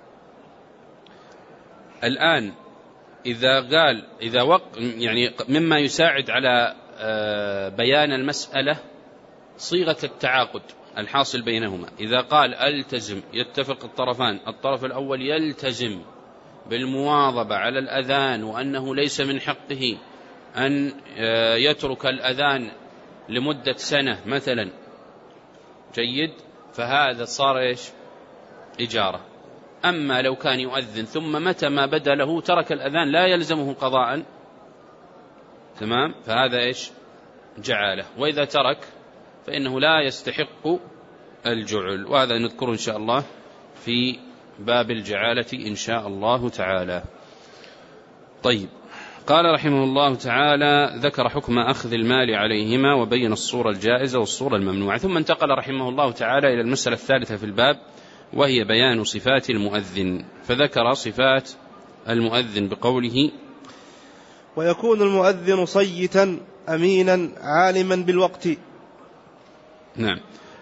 الآن إذا قال يعني مما يساعد على بيان المسألة صيغة التعاقد الحاصل بينهما. إذا قال ألتزم، يتفق الطرفان، الطرف الأول يلتزم بالمواظبة على الأذان وأنه ليس من حقه أن يترك الأذان لمدة سنة مثلا، جيد، فهذا صار إيش؟ إجارة. أما لو كان يؤذن ثم متى ما بدا له ترك الأذان لا يلزمه قضاء، تمام، فهذا إيش؟ جعالة. وإذا ترك فإنه لا يستحق الجعل، وهذا نذكره إن شاء الله في باب الجعالة إن شاء الله تعالى. طيب، قال رحمه الله تعالى: ذكر حكم أخذ المال عليهما وبين الصورة الجائزة والصورة الممنوعة، ثم انتقل رحمه الله تعالى إلى المسألة الثالثة في الباب، وهي بيان صفات المؤذن، فذكر صفات المؤذن بقوله: ويكون المؤذن صيتا أمينا عالما بالوقت. نعم.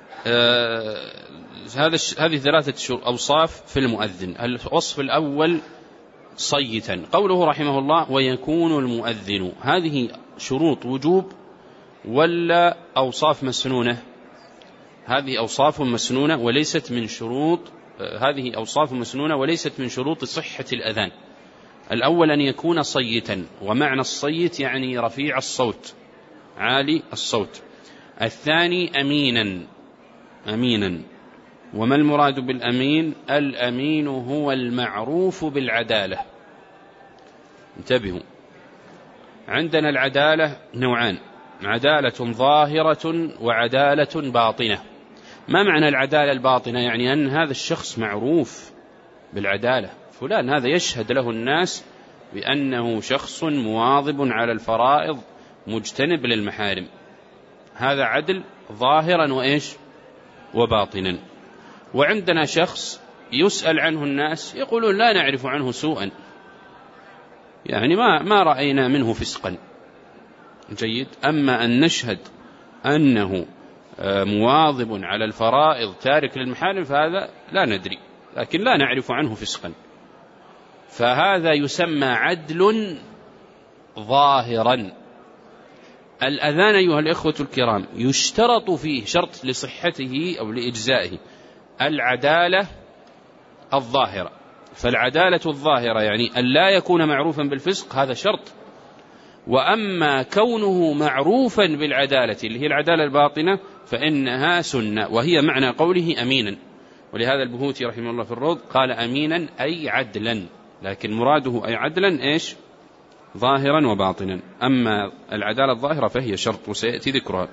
هذه ثلاثة أوصاف في المؤذن. الوصف الأول صيتا، قوله رحمه الله: ويكون المؤذن، هذه شروط وجوب ولا أوصاف مسنونة؟ هذه أوصاف مسنونة وليست من شروط، هذه أوصاف مسنونة وليست من شروط صحة الأذان. الأول أن يكون صيتا، ومعنى الصيت يعني رفيع الصوت عالي الصوت. الثاني أمينا، وما المراد بالأمين؟ الأمين هو المعروف بالعدالة. انتبهوا، عندنا العدالة نوعان: عدالة ظاهرة وعدالة باطنة. ما معنى العدالة الباطنة؟ يعني أن هذا الشخص معروف بالعدالة، فلان هذا يشهد له الناس بأنه شخص مواظب على الفرائض مجتنب للمحارم، هذا عدل ظاهرا وإيش وباطنا. وعندنا شخص يسأل عنه الناس يقولون لا نعرف عنه سوءا، يعني ما رأينا منه فسقا. جيد. أما أن نشهد أنه مواظب على الفرائض تارك للمحارم فهذا لا ندري، لكن لا نعرف عنه فسقا، فهذا يسمى عدل ظاهرا. الأذان أيها الإخوة الكرام يشترط فيه شرط لصحته أو لإجزائه العدالة الظاهرة، فالعدالة الظاهرة يعني أن لا يكون معروفا بالفسق، هذا شرط. وأما كونه معروفا بالعدالة اللي هي العدالة الباطنة فإنها سنة، وهي معنى قوله أمينا. ولهذا البهوتي رحمه الله في الروض قال أمينا أي عدلا، لكن مراده أي عدلا إيش؟ ظاهرا وباطنا. أما العدالة الظاهرة فهي شرط وسيأتي ذكرها.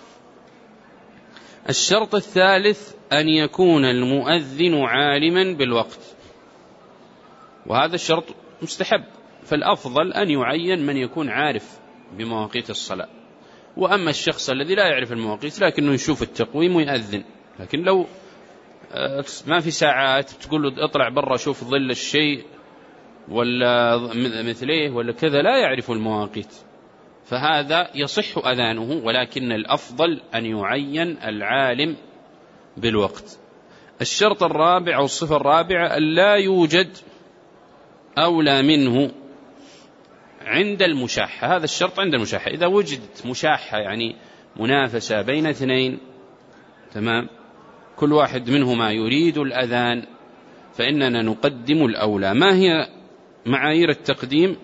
الشرط الثالث أن يكون المؤذن عالما بالوقت، وهذا الشرط مستحب، فالأفضل أن يعين من يكون عارف بمواقيت الصلاة. وأما الشخص الذي لا يعرف المواقيت لكنه يشوف التقويم ويأذن، لكن لو ما في ساعات تقول له اطلع برا شوف ظل الشيء ولا مثليه ولا كذا، لا يعرف المواقيت، فهذا يصح أذانه، ولكن الأفضل أن يعين العالم بالوقت. الشرط الرابع أو الصفة الرابعة أن لا يوجد أولى منه عند المشاحة. هذا الشرط عند المشاحة، إذا وجدت مشاحة يعني منافسة بين اثنين، تمام، كل واحد منهما يريد الأذان، فإننا نقدم الأولى. ما هي معايير التقديم؟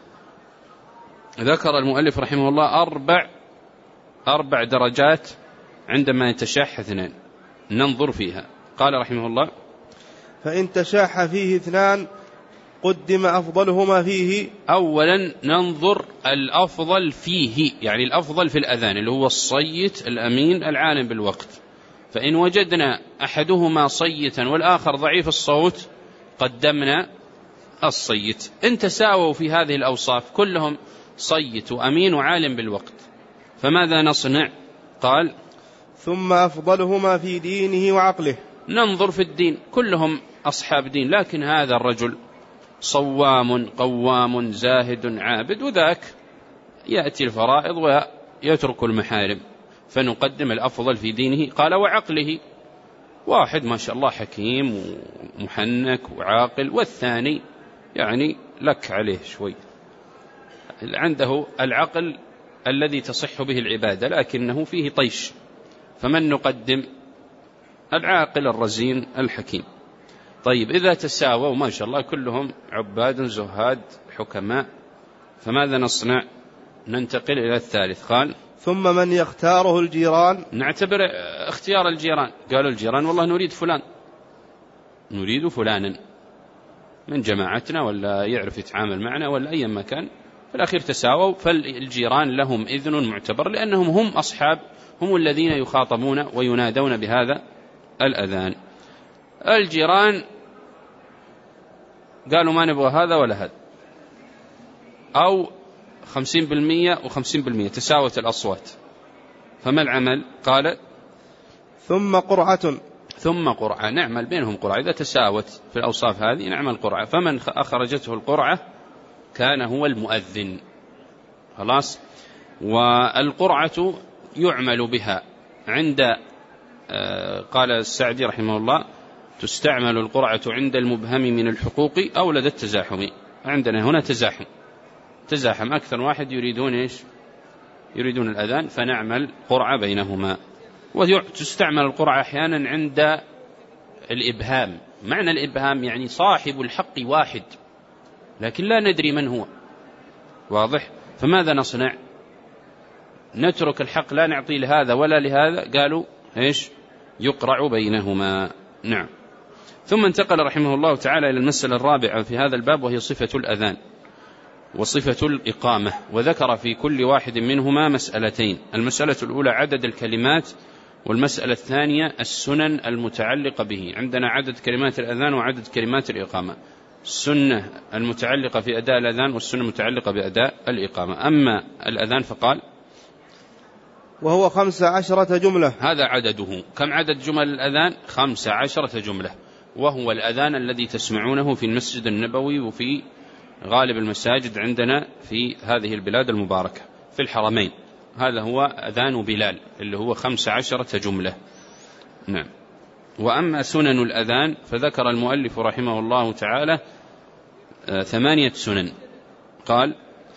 ذكر المؤلف رحمه الله أربع درجات عندما يتشاح اثنان ننظر فيها. قال رحمه الله: فإن تشاح فيه اثنان قدم أفضلهما فيه. أولا ننظر الأفضل فيه، يعني الأفضل في الأذان اللي هو الصيت الأمين العالم بالوقت. فإن وجدنا أحدهما صيتا والآخر ضعيف الصوت قدمنا الصيت. إن تساووا في هذه الأوصاف كلهم صيت وأمين وعالم بالوقت فماذا نصنع؟ قال: ثم أفضلهما في دينه وعقله. ننظر في الدين، كلهم أصحاب دين، لكن هذا الرجل صوام قوام زاهد عابد، وذاك يأتي الفرائض ويترك المحارم، فنقدم الأفضل في دينه. قال: وعقله، واحد ما شاء الله حكيم ومحنك وعاقل، والثاني يعني لك عليه شوي، عنده العقل الذي تصح به العبادة لكنه فيه طيش، فمن نقدم؟ العاقل الرزين الحكيم. طيب إذا تساووا ما شاء الله كلهم عباد زهاد حكماء، فماذا نصنع؟ ننتقل إلى الثالث. قال: ثم من يختاره الجيران. نعتبر اختيار الجيران، قالوا الجيران والله نريد فلان، نريد فلانا من جماعتنا ولا يعرف يتعامل معنا ولا أي مكان، في الأخير تساووا، فالجيران لهم إذن معتبر لأنهم هم أصحاب، هم الذين يخاطبون وينادون بهذا الأذان. الجيران قالوا ما نبغى هذا ولا هذا، أو 50% و50%، تساوت الأصوات، فما العمل؟ قال ثم قرعة. ثم قرعة، نعمل بينهم قرعة، إذا تساوت في الأوصاف هذه نعمل قرعة، فمن أخرجته القرعة كان هو المؤذن. خلاص. والقرعة يعمل بها عند قال السعدي رحمه الله: تستعمل القرعة عند المبهم من الحقوق أو لدى التزاحم. عندنا هنا تزاحم أكثر واحد يريدون إيش؟ يريدون الأذان، فنعمل قرعة بينهما. وتستعمل القرعة أحيانا عند الإبهام. معنى الإبهام يعني صاحب الحق واحد لكن لا ندري من هو، واضح؟ فماذا نصنع؟ نترك الحق، لا نعطي لهذا ولا لهذا، قالوا إيش؟ يقرع بينهما. نعم. ثم انتقل رحمه الله تعالى إلى المسألة الرابعة في هذا الباب، وهي صفة الأذان وصفة الإقامة، وذكر في كل واحد منهما مسألتين: المسألة الأولى عدد الكلمات، والمسألة الثانية السنن المتعلقة به. عندنا عدد كلمات الأذان وعدد كلمات الإقامة، السنة المتعلقة في أداء الأذان والسنة المتعلقة بأداء الإقامة. أما الأذان فقال: وهو 15 جملة. هذا عدده. كم عدد جمل الأذان؟ 15 جملة، وهو الأذان الذي تسمعونه في المسجد النبوي وفي غالب المساجد عندنا في هذه البلاد المباركة في الحرمين. هذا هو أذان بلال اللي هو 15 جملة. نعم. وأما سنن الأذان فذكر المؤلف رحمه الله تعالى 8 سنن. قال: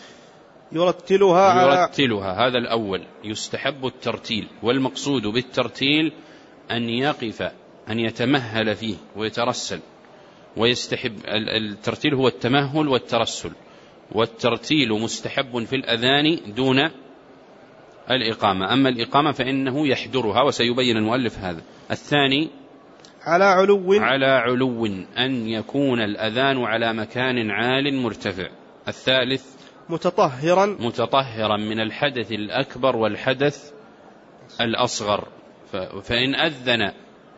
يرتلها، هذا الأول. يستحب الترتيل، والمقصود بالترتيل أن يقف، أن يتمهل فيه ويترسل. ويستحب الترتيل هو التمهل والترسل، والترتيل مستحب في الأذان دون الإقامة. أما الإقامة فإنه يحضرها، وسيبين المؤلف هذا. الثاني على علو، أن يكون الأذان على مكان عال مرتفع. الثالث متطهرا من الحدث الأكبر والحدث الأصغر، فإن أذن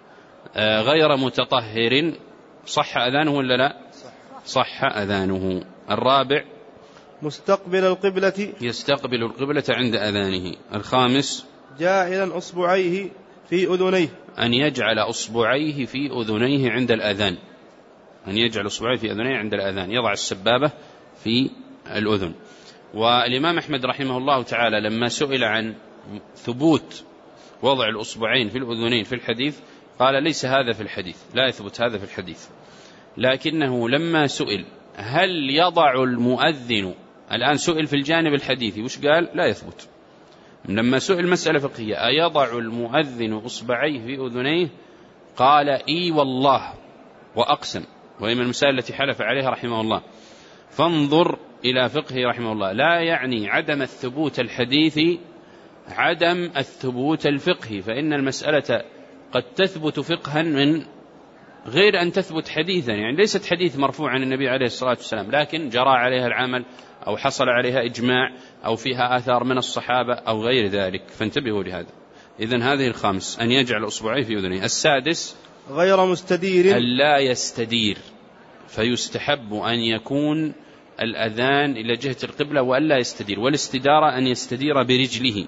غير متطهر صح أذانه ولا لا؟ صح أذانه. الرابع مستقبل القبلة، يستقبل القبلة عند أذانه. الخامس جاعلا أصبعيه في أذنيه، أن يجعل أصبعيه في أذنيه عند الأذان، أن يجعل أصبعيه في أذنيه عند الأذان، يضع السبابة في الأذن. والإمام أحمد رحمه الله تعالى لما سئل عن ثبوت وضع الأصبعين في الأذنين في الحديث قال: ليس هذا في الحديث، لا يثبت هذا في الحديث. لكنه لما سئل هل يضع المؤذن، الآن سئل في الجانب الحديثي، وش قال؟ لا يثبت. لما سئل مسألة فقهية: أيضع المؤذن أصبعيه في أذنيه؟ قال: إي والله، وأقسم، وهي من المسائل التي حلف عليها رحمه الله. فانظر إلى فقهه رحمه الله، لا يعني عدم الثبوت الحديثي عدم الثبوت الفقهي، فإن المسألة قد تثبت فقها من غير أن تثبت حديثا، يعني ليست حديث مرفوع عن النبي عليه الصلاة والسلام، لكن جرى عليها العمل أو حصل عليها إجماع أو فيها آثار من الصحابة أو غير ذلك، فانتبهوا لهذا. إذن هذه الخامس، أن يجعل أصبعيه في أذنيه. السادس غير مستدير، أن لا يستدير، فيستحب أن يكون الأذان إلى جهة القبلة وألا يستدير. والاستدارة أن يستدير برجله،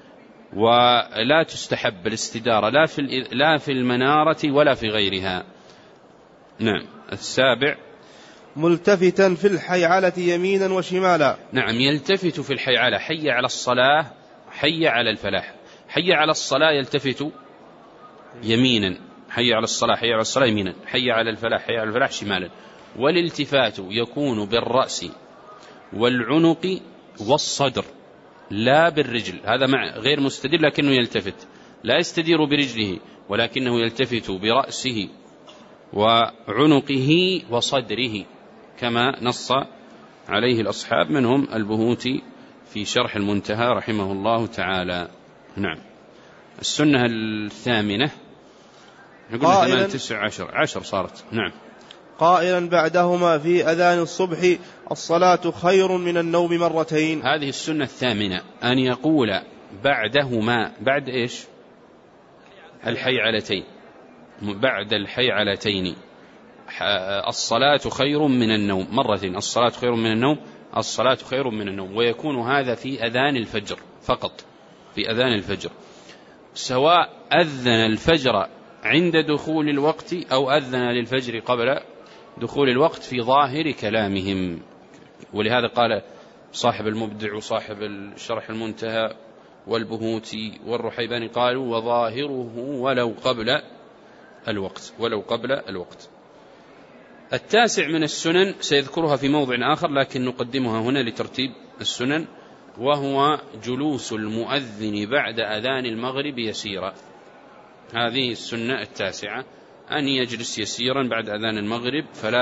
ولا تستحب الاستدارة لا في المنارة ولا في غيرها. نعم. السابع ملتفتا في الحيعلة يمينا وشمالا. نعم، يلتفت في الحيعلة، حي على الصلاة، حي على الفلاح. حي على الصلاة يلتفت يمينا، حي على الصلاة، حي على الصلاة يمينا، حي على الفلاح، حي على الفلاح شمالا. والالتفات يكون بالرأس والعنق والصدر لا بالرجل. هذا مع غير مستدير لكنه يلتفت، لا يستدير برجله ولكنه يلتفت برأسه وعنقه وصدره، كما نص عليه الأصحاب، منهم البهوتي في شرح المنتهى رحمه الله تعالى. نعم. السنة الثامنة، قلنا 19 صارت. نعم. قائلا بعدهما في أذان الصبح: الصلاة خير من النوم مرتين. هذه السنة الثامنة، أن يقول بعدهما، بعد إيش؟ الحيعلتين، بعد الحيعلتين: الصلاة خير من النوم مرتين، الصلاة خير من النوم الصلاة خير من النوم. ويكون هذا في أذان الفجر فقط، في أذان الفجر، سواء أذن الفجر عند دخول الوقت أو أذن للفجر قبل دخول الوقت في ظاهر كلامهم. ولهذا قال صاحب المبدع وصاحب الشرح المنتهى والبهوتي والرحيباني قالوا وظاهره ولو قبل الوقت، ولو قبل الوقت. التاسع من السنن سيذكرها في موضع آخر لكن نقدمها هنا لترتيب السنن، وهو جلوس المؤذن بعد أذان المغرب يسيرا. هذه السنة التاسعة، أن يجلس يسيرا بعد أذان المغرب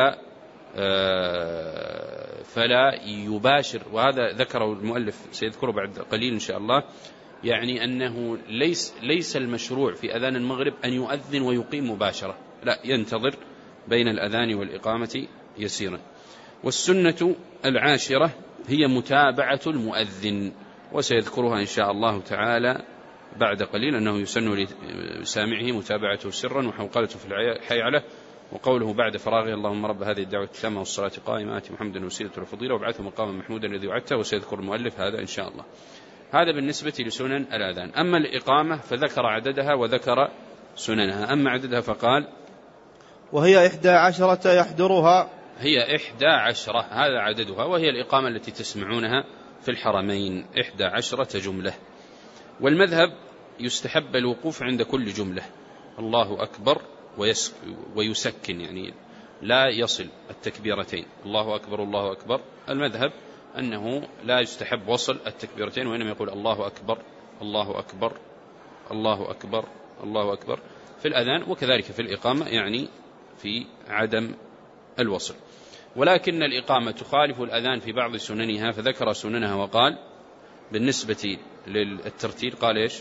فلا يباشر. وهذا ذكره المؤلف سيذكره بعد قليل إن شاء الله، يعني أنه ليس المشروع في أذان المغرب أن يؤذن ويقيم مباشرة، لا، ينتظر بين الأذان والإقامة يسيرا. والسنة العاشرة هي متابعة المؤذن، وسيذكرها إن شاء الله تعالى بعد قليل، أنه يسن لسامعه متابعته سرا وحوقلته في الحيعلة. وقوله بعد فراغه اللهم رب هذه الدعوة التامة والصلاة قائمة آت محمدا الوسيلة والفضيلة وابعثه مقاما محمودا الذي وعدته. وسيذكر المؤلف هذا إن شاء الله. هذا بالنسبة لسنن الأذان. أما الإقامة فذكر عددها وذكر سننها. أما عددها فقال وهي 11 يحضرها، هي 11 هذا عددها، وهي الإقامة التي تسمعونها في الحرمين 11 جملة. والمذهب يستحب الوقوف عند كل جملة الله أكبر ويسكن، يعني لا يصل التكبيرتين الله أكبر الله أكبر. المذهب أنه لا يستحب وصل التكبيرتين، وإنما يقول الله أكبر الله أكبر الله أكبر الله أكبر في الأذان، وكذلك في الإقامة، يعني في عدم الوصل. ولكن الإقامة تخالف الأذان في بعض سننها، فذكر سننها وقال بالنسبة للترتيل قال إيش؟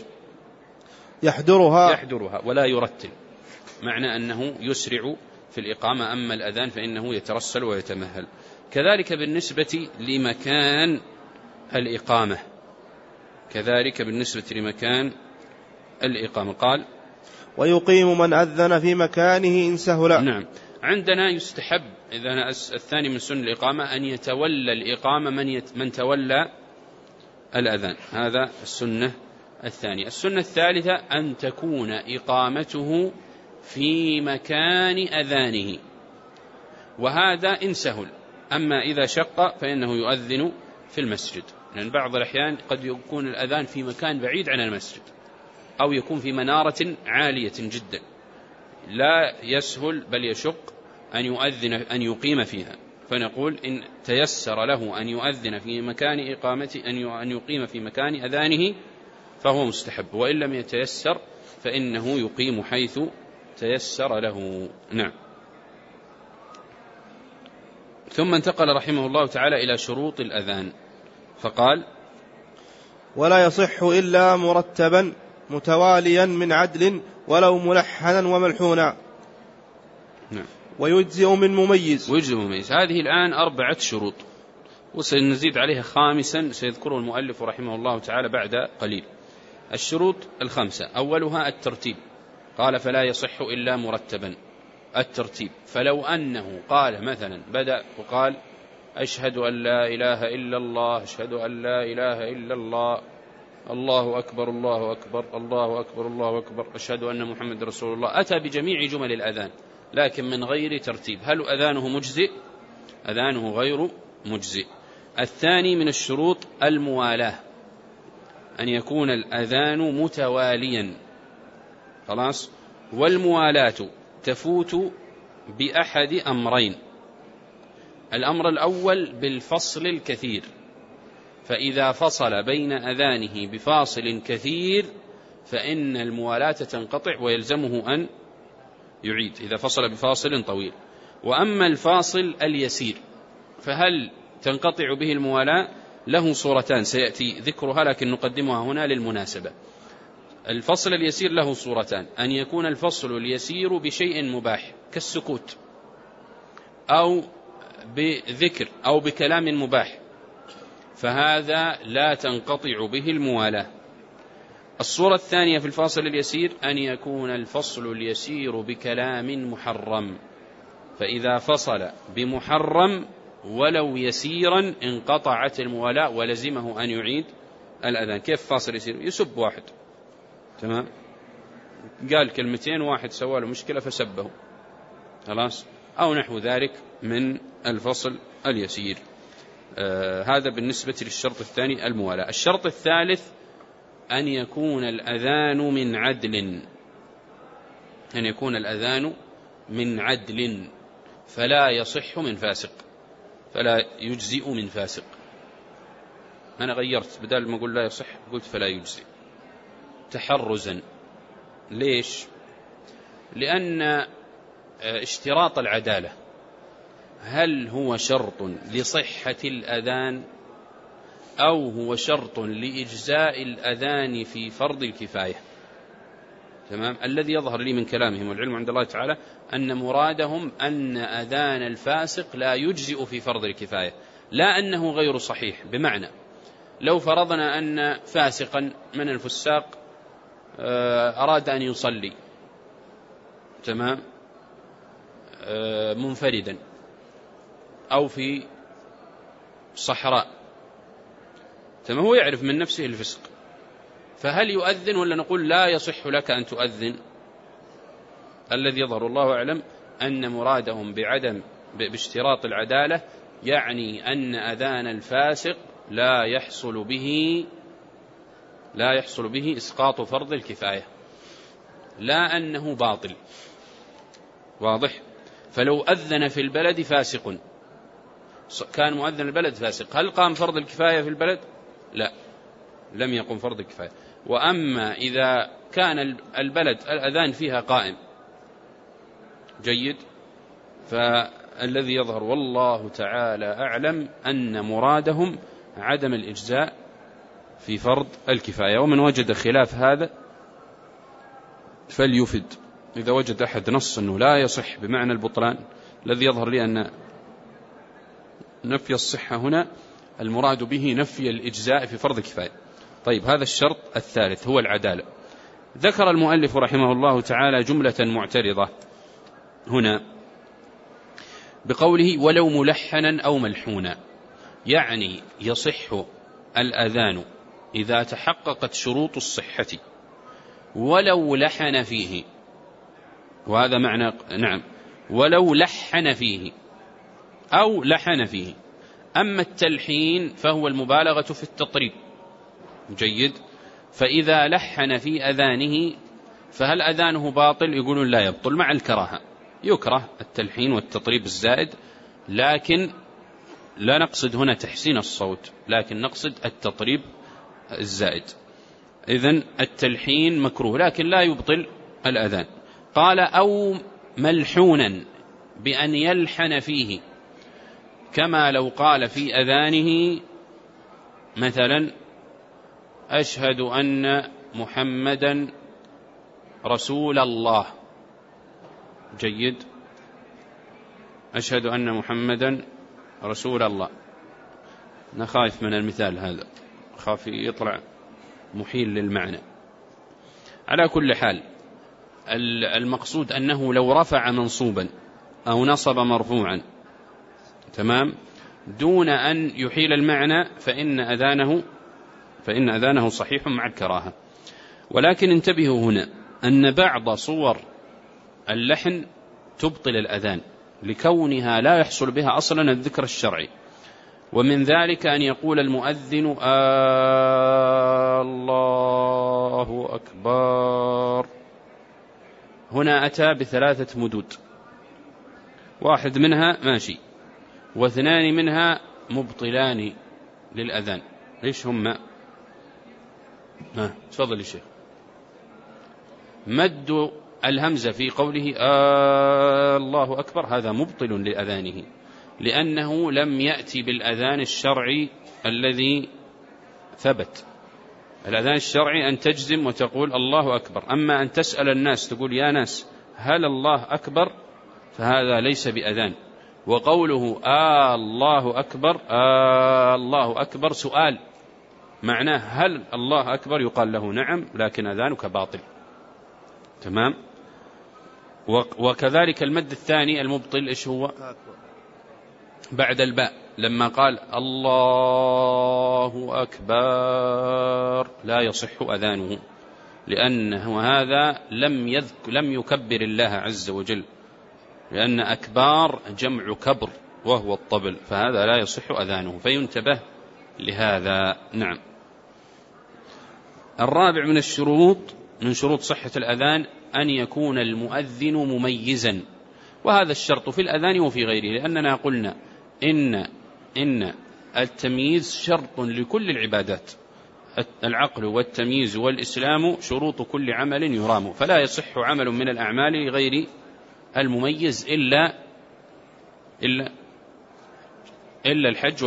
يحضرها ولا يرتل، معنى أنه يسرع في الإقامة. أما الأذان فإنه يترسل ويتمهل. كذلك بالنسبة لمكان الإقامة، قال ويقيم من أذن في مكانه إن سهل. نعم، عندنا يستحب إذا الثاني من سنن الإقامة أن يتولى الإقامة من تولى الأذان، هذا السنة الثانية. السنة الثالثة أن تكون إقامته في مكان أذانه، وهذا إن سهل. أما إذا شق فإنه يؤذن في المسجد، لأن بعض الأحيان قد يكون الأذان في مكان بعيد عن المسجد، أو يكون في منارة عالية جدا لا يسهل بل يشق أن يقيم فيها، فنقول إن تيسر له أن يؤذن في مكان إقامته أن يقيم في مكان أذانه فهو مستحب، وإن لم يتيسر فإنه يقيم حيث تيسر له. نعم. ثم انتقل رحمه الله تعالى إلى شروط الأذان فقال ولا يصح إلا مرتبا متواليا من عدل ولو ملحنا وملحونا. نعم. ويجزئ من مميز. هذه الآن 4 شروط، وسنزيد عليها 5 سيذكره المؤلف رحمه الله تعالى بعد قليل. الشروط 5 أولها الترتيب، قال فلا يصح إلا مرتبا، الترتيب. فلو أنه قال مثلا بدأ وقال أشهد أن لا إله إلا الله، أشهد أن لا إله إلا الله، الله أكبر الله أكبر الله أكبر الله أكبر، أشهد أن محمد رسول الله، أتى بجميع جمل الأذان لكن من غير ترتيب، هل أذانه مجزئ؟ أذانه غير مجزئ. الثاني من الشروط الموالاة، أن يكون الأذان متواليا، خلاص. والموالاة تفوت بأحد أمرين: الأمر الأول بالفصل الكثير، فإذا فصل بين أذانه بفاصل كثير فإن الموالاة تنقطع ويلزمه أن يعيد إذا فصل بفاصل طويل. وأما الفاصل اليسير فهل تنقطع به الموالاة؟ له صورتان سيأتي ذكرها لكن نقدمها هنا للمناسبة. الفصل اليسير له صورتان: أن يكون الفصل اليسير بشيء مباح كالسكوت أو بذكر أو بكلام مباح، فهذا لا تنقطع به الموالاة. الصورة الثانية في الفاصل اليسير أن يكون الفصل اليسير بكلام محرم، فإذا فصل بمحرم ولو يسيرا انقطعت الموالاة ولزمه أن يعيد الأذان. كيف فاصل يسير؟ يسب واحد، تمام، قال كلمتين واحد سواله مشكلة فسبه، خلاص، أو نحو ذلك من الفصل اليسير. هذا بالنسبة للشرط الثاني الموالاة. الشرط الثالث أن يكون الأذان من عدل، أن يكون الأذان من عدل، فلا يصح من فاسق، فلا يجزئ من فاسق. أنا غيرت، بدل ما أقول لا يصح قلت فلا يجزئ تحرزا. ليش؟ لأن اشتراط العدالة هل هو شرط لصحة الأذان أو هو شرط لإجزاء الأذان في فرض الكفاية؟ تمام. الذي يظهر لي من كلامهم والعلم عند الله تعالى أن مرادهم أن أذان الفاسق لا يجزئ في فرض الكفاية، لا أنه غير صحيح. بمعنى لو فرضنا أن فاسقا من الفساق أراد أن يصلي، تمام، منفردا أو في صحراء، تمام، هو يعرف من نفسه الفسق، فهل يؤذن ولا نقول لا يصح لك أن تؤذن؟ الذي يظهر الله أعلم أن مرادهم باشتراط العدالة يعني أن أذان الفاسق لا يحصل به إسقاط فرض الكفاية، لا أنه باطل. واضح؟ فلو أذن في البلد فاسق، كان مؤذن البلد فاسق، هل قام فرض الكفاية في البلد؟ لا، لم يقم فرض الكفاية. وأما إذا كان البلد الأذان فيها قائم، جيد، فالذي يظهر والله تعالى أعلم أن مرادهم عدم الإجزاء في فرض الكفاية. ومن وجد خلاف هذا فليفد، إذا وجد أحد نص أنه لا يصح بمعنى البطلان. الذي يظهر لي أن نفي الصحة هنا المراد به نفي الإجزاء في فرض الكفاية. طيب، هذا الشرط الثالث هو العدالة. ذكر المؤلف رحمه الله تعالى جملة معترضة هنا بقوله ولو ملحنا أو ملحونا، يعني يصح الأذان إذا تحققت شروط الصحة ولو لحن فيه، وهذا معنى نعم ولو لحن فيه أو لحن فيه. أما التلحين فهو المبالغة في التطريب، جيد، فإذا لحن في أذانه فهل أذانه باطل؟ يقولون لا يبطل مع الكراهة، يكره التلحين والتطريب الزائد، لكن لا نقصد هنا تحسين الصوت، لكن نقصد التطريب الزائد. إذن التلحين مكروه لكن لا يبطل الأذان. قال أو ملحونا بأن يلحن فيه، كما لو قال في أذانه مثلا أشهد أن محمدا رسول الله، جيد، أشهد أن محمدا رسول الله. أنا خايف من المثال هذا، خاف يطلع محيل للمعنى. على كل حال المقصود أنه لو رفع منصوبا أو نصب مرفوعا، تمام، دون أن يحيل المعنى فإن أذانه صحيح مع الكراهة. ولكن انتبهوا هنا أن بعض صور اللحن تبطل الأذان لكونها لا يحصل بها أصلا الذكر الشرعي، ومن ذلك أن يقول المؤذن الله أكبر. هنا أتى بثلاثة مدود، واحد منها ماشي واثنان منها مبطلان للأذان. ليش هما؟ تفضل يا شيخ. مد الهمزة في قوله الله أكبر هذا مبطل لأذانه، لأنه لم يأتي بالأذان الشرعي الذي ثبت. الأذان الشرعي أن تجزم وتقول الله أكبر، أما أن تسأل الناس تقول يا ناس هل الله أكبر، فهذا ليس بأذان. وقوله الله أكبر الله أكبر سؤال، معناه هل الله أكبر؟ يقال له نعم لكن أذانك باطل، تمام. وكذلك المد الثاني المبطل إيش هو؟ بعد الباء لما قال الله أكبر لا يصح أذانه، لأنه هذا لم يكبر الله عز وجل، لأن أكبار جمع كبر وهو الطبل، فهذا لا يصح أذانه، فينتبه لهذا. نعم. الرابع من شروط صحة الأذان أن يكون المؤذن مميزا، وهذا الشرط في الأذان وفي غيره، لأننا قلنا إن التمييز شرط لكل العبادات، العقل والتمييز والإسلام شروط كل عمل يرام، فلا يصح عمل من الأعمال لغير المميز إلا الحج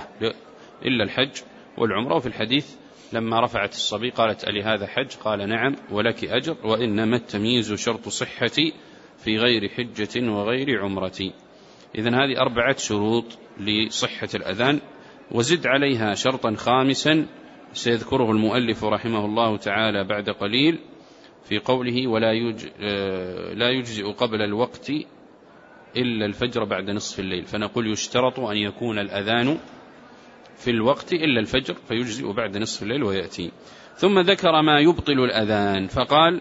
والعمرة. وفي الحديث لما رفعت الصبي قالت ألي هذا حج؟ قال نعم ولك أجر، وإنما التمييز شرط صحتي في غير حجة وغير عمرة. إذن هذه 4 شروط لصحة الأذان، وزد عليها شرطا خامسا سيذكره المؤلف رحمه الله تعالى بعد قليل في قوله لا يجزئ قبل الوقت إلا الفجر بعد نصف الليل، فنقول يشترط أن يكون الأذان في الوقت إلا الفجر فيجزئ بعد نصف الليل ويأتي. ثم ذكر ما يبطل الأذان فقال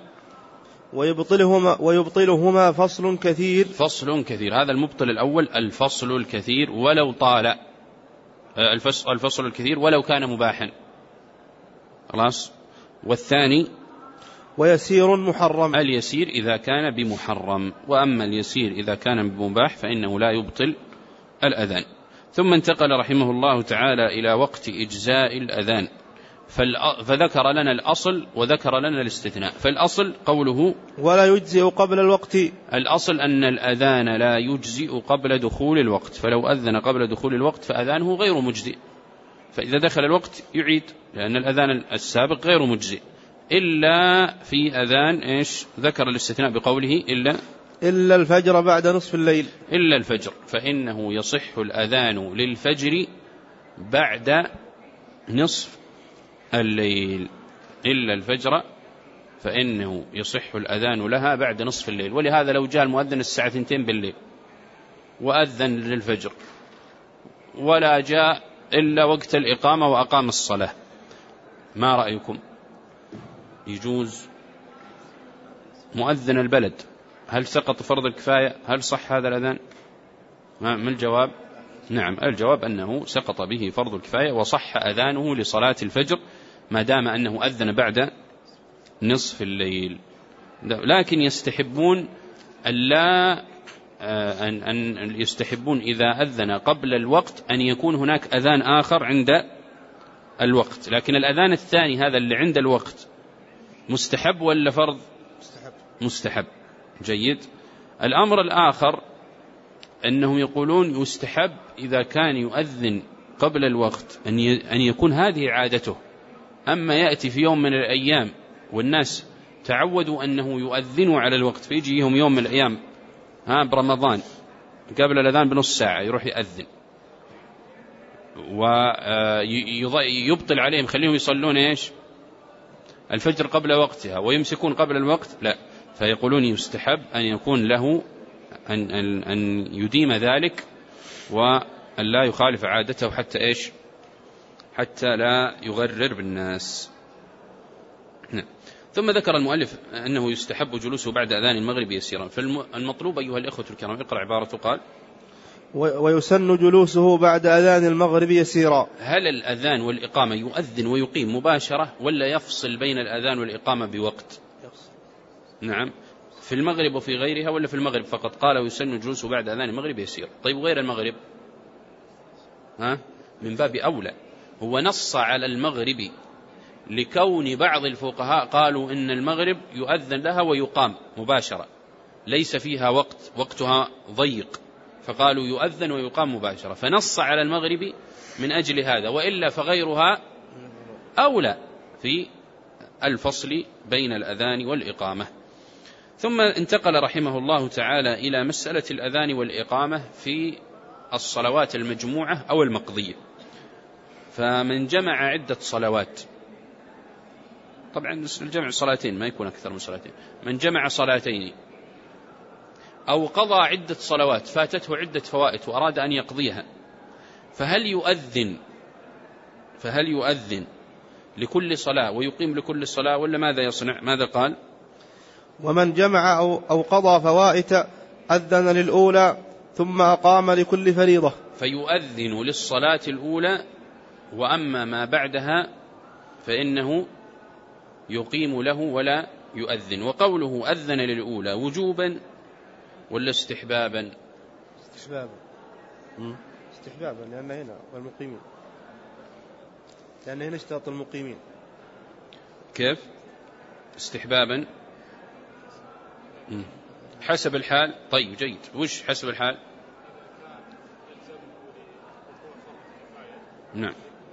ويبطلهما فصل كثير. هذا المبطل الأول الفصل الكثير ولو طال، الفصل الكثير ولو كان مباحا، خلاص. والثاني ويسير محرم، اليسير إذا كان بمحرم، وأما اليسير إذا كان بمباح فإنه لا يبطل الأذان. ثم انتقل رحمه الله تعالى إلى وقت إجزاء الأذان، فذكر لنا الأصل وذكر لنا الاستثناء. فالأصل قوله ولا يجزئ قبل الوقت، الأصل أن الأذان لا يجزئ قبل دخول الوقت، فلو أذن قبل دخول الوقت فأذانه غير مجزئ، فإذا دخل الوقت يعيد، لأن الأذان السابق غير مجزئ، إلا في أذان ذكر الاستثناء بقوله إلا الفجر بعد نصف الليل، إلا الفجر، فإنه يصح الأذان للفجر بعد نصف الليل، إلا الفجر فإنه يصح الأذان لها بعد نصف الليل. ولهذا لو جاء المؤذن الساعة 2 بالليل وأذن للفجر ولا جاء إلا وقت الإقامة وأقام الصلاة، ما رأيكم؟ يجوز؟ مؤذن البلد هل سقط فرض الكفاية؟ هل صح هذا الأذان؟ ما الجواب؟ نعم، الجواب أنه سقط به فرض الكفاية وصح أذانه لصلاة الفجر ما دام أنه أذن بعد نصف الليل. لكن يستحبون يستحبون إذا أذن قبل الوقت أن يكون هناك أذان آخر عند الوقت، لكن الأذان الثاني هذا اللي عند الوقت مستحب ولا فرض؟ مستحب. جيد. الأمر الآخر أنهم يقولون يستحب إذا كان يؤذن قبل الوقت أن يكون هذه عادته، أما يأتي في يوم من الأيام والناس تعودوا أنه يؤذنوا على الوقت، فيجيهم يوم من الأيام برمضان قبل الأذان بنص ساعة يروح يؤذن ويبطل عليهم، خليهم يصلون الفجر قبل وقتها ويمسكون قبل الوقت، لا، فيقولون يستحب أن يكون له أن يديم ذلك وأن لا يخالف عادته حتى لا يغرر بالناس. ثم ذكر المؤلف أنه يستحب جلوسه بعد أذان المغرب يسيرا، فالمطلوب أيها الإخوة الكرام اقرأ عبارته. قال ويسن جلوسه بعد أذان المغرب يسيرا. هل الأذان والإقامة يؤذن ويقيم مباشرة ولا يفصل بين الأذان والإقامة بوقت؟ نعم، في المغرب وفي غيرها ولا في المغرب فقط؟ قال ويسن جلوسه بعد أذان المغرب يسير. طيب غير المغرب من باب أولى، هو نص على المغرب لكون بعض الفقهاء قالوا إن المغرب يؤذن لها ويقام مباشرة، ليس فيها وقتها ضيق، فقالوا يؤذن ويقام مباشرة، فنص على المغرب من أجل هذا، وإلا فغيرها أولى في الفصل بين الأذان والإقامة. ثم انتقل رحمه الله تعالى إلى مسألة الأذان والإقامة في الصلوات المجموعة أو المقضية. فمن جمع عدة صلوات، طبعا الجمع صلاتين ما يكون أكثر من صلاتين، من جمع صلاتين أو قضى عدة صلوات فاتته عدة فوائت وأراد أن يقضيها، فهل يؤذن لكل صلاة ويقيم لكل صلاة، ولا ماذا يصنع؟ ماذا قال؟ ومن جمع أو قضى فوائت أذن للأولى ثم أقام لكل فريضة. فيؤذن للصلاة الأولى، وأما ما بعدها فإنه يقيم له ولا يؤذن. وقوله أذن للأولى وجوبا ولا استحبابا؟ استحبابا لأن هنا والمقيمين، لأن هنا اشترط المقيمين. كيف استحبابا؟ حسب الحال. طيب جيد. وش حسب الحال؟ نعم،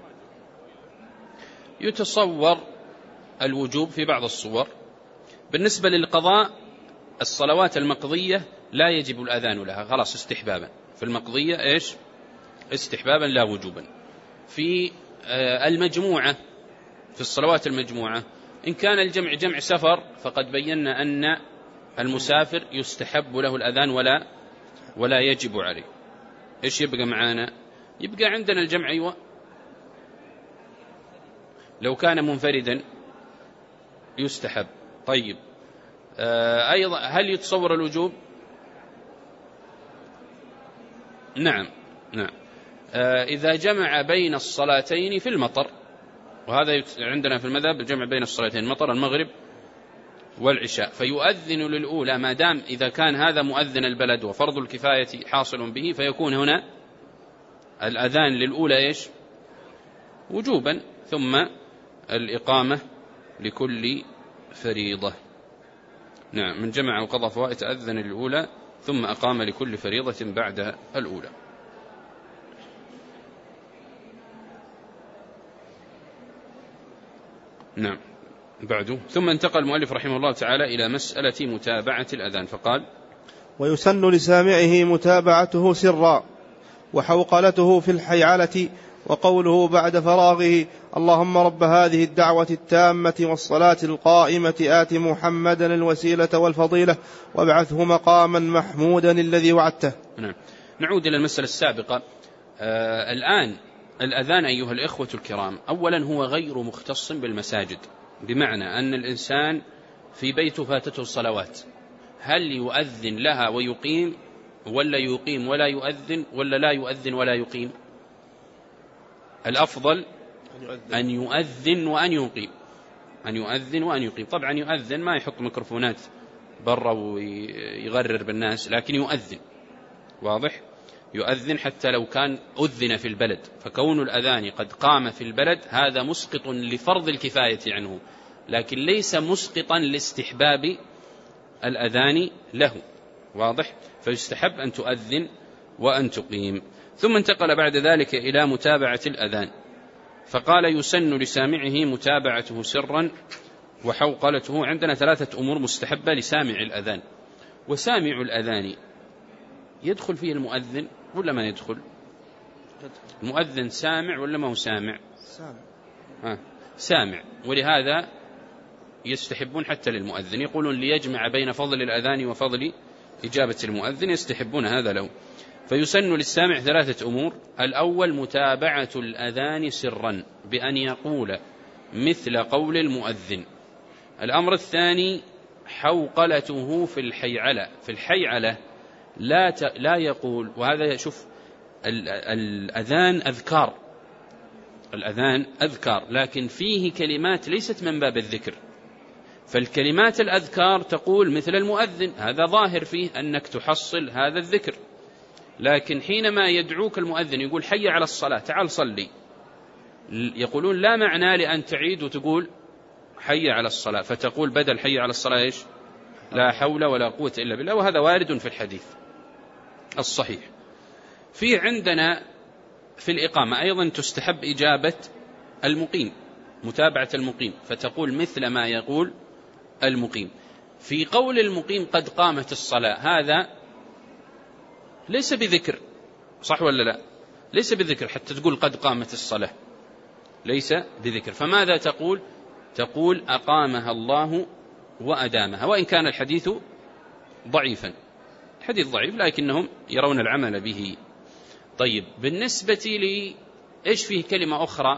يتصور الوجوب في بعض الصور. بالنسبة للقضاء الصلوات المقضية لا يجب الأذان لها، خلاص استحبابا. في المقضية إيش؟ استحبابا لا وجوبا. في المجموعة، في الصلوات المجموعة إن كان الجمع جمع سفر فقد بينا أن المسافر يستحب له الأذان ولا يجب عليه. إيش يبقى معانا؟ يبقى عندنا الجمع. أيوة، لو كان منفردا يستحب. طيب أيضا هل يتصور الوجوب؟ نعم. إذا جمع بين الصلاتين في المطر، وهذا عندنا في المذهب الجمع بين الصلاتين المطر المغرب والعشاء، فيؤذن للأولى ما دام إذا كان هذا مؤذن البلد وفرض الكفاية حاصل به، فيكون هنا الأذان للأولى إيش؟ وجوبا، ثم الإقامة لكل فريضة. نعم، من جمع وقضى فوائت أذن للأولى ثم أقام لكل فريضة بعد الأولى. نعم. بعده ثم انتقل المؤلف رحمه الله تعالى إلى مسألة متابعة الأذان فقال: ويسن لسامعه متابعته سرا وحوقلته في الحيعلة، وقوله بعد فراغه: اللهم رب هذه الدعوة التامة والصلاة القائمة آت محمدا الوسيلة والفضيلة وابعثه مقاما محمودا الذي وعدته. نعود إلى المسألة السابقة. الآن الأذان أيها الإخوة الكرام أولا هو غير مختص بالمساجد، بمعنى أن الإنسان في بيته فاتته الصلوات، هل يؤذن لها ويقيم، ولا يقيم ولا يؤذن، ولا لا يؤذن ولا يقيم؟ الأفضل أن يؤذن وأن يقيم، أن يؤذن وأن يقيم. طبعا يؤذن ما يحط ميكروفونات برا ويغرر بالناس، لكن يؤذن، واضح؟ يؤذن حتى لو كان أذن في البلد، فكون الأذان قد قام في البلد هذا مسقط لفرض الكفاية عنه، لكن ليس مسقطا لاستحباب الأذان له، واضح؟ فيستحب أن تؤذن وأن تقيم. ثم انتقل بعد ذلك إلى متابعة الأذان فقال: يسن لسامعه متابعته سرا وحوقلته. عندنا ثلاثة أمور مستحبة لسامع الأذان. وسامع الأذان يدخل فيه المؤذن ولا ما يدخل؟ المؤذن سامع ولا ما هو سامع؟ سامع. ولهذا يستحبون حتى للمؤذن، يقولون ليجمع بين فضل الأذان وفضل إجابة المؤذن، يستحبون هذا له. فيسن للسامع ثلاثة أمور: الأول متابعة الأذان سرا بأن يقول مثل قول المؤذن. الأمر الثاني حوقلته في الحيعلة. في الحيعلة لا يقول، وهذا شوف الأذان أذكار، الأذان أذكار لكن فيه كلمات ليست من باب الذكر، فالكلمات الأذكار تقول مثل المؤذن، هذا ظاهر فيه أنك تحصل هذا الذكر. لكن حينما يدعوك المؤذن يقول حي على الصلاة تعال صلي، يقولون لا معنى لأن تعيد وتقول حي على الصلاة، فتقول بدل حي على الصلاة إيش؟ لا حول ولا قوة إلا بالله، وهذا وارد في الحديث الصحيح. في عندنا في الإقامة أيضا تستحب إجابة المقيم، متابعة المقيم، فتقول مثل ما يقول المقيم. في قول المقيم قد قامت الصلاة، هذا ليس بذكر، صح ولا لا؟ ليس بذكر حتى تقول قد قامت الصلاة، ليس بذكر. فماذا تقول؟ تقول أقامها الله وأدامها، وإن كان الحديث ضعيفا، حديث ضعيف لكنهم يرون العمل به. طيب بالنسبة لي إيش فيه كلمة أخرى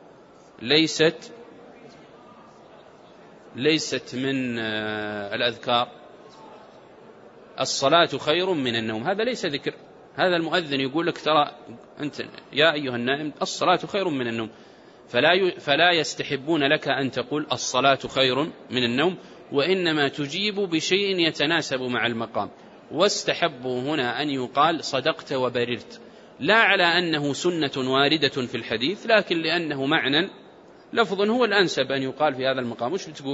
ليست من الأذكار؟ الصلاة خير من النوم، هذا ليس ذكر. هذا المؤذن يقول لك ترى أنت يا أيها النائم الصلاة خير من النوم، فلا يستحبون لك أن تقول الصلاة خير من النوم، وإنما تجيب بشيء يتناسب مع المقام. واستحبوا هنا أن يقال صدقت وبررت، لا على أنه سنة واردة في الحديث، لكن لأنه معنى لفظ هو الأنسب أن يقال في هذا المقام.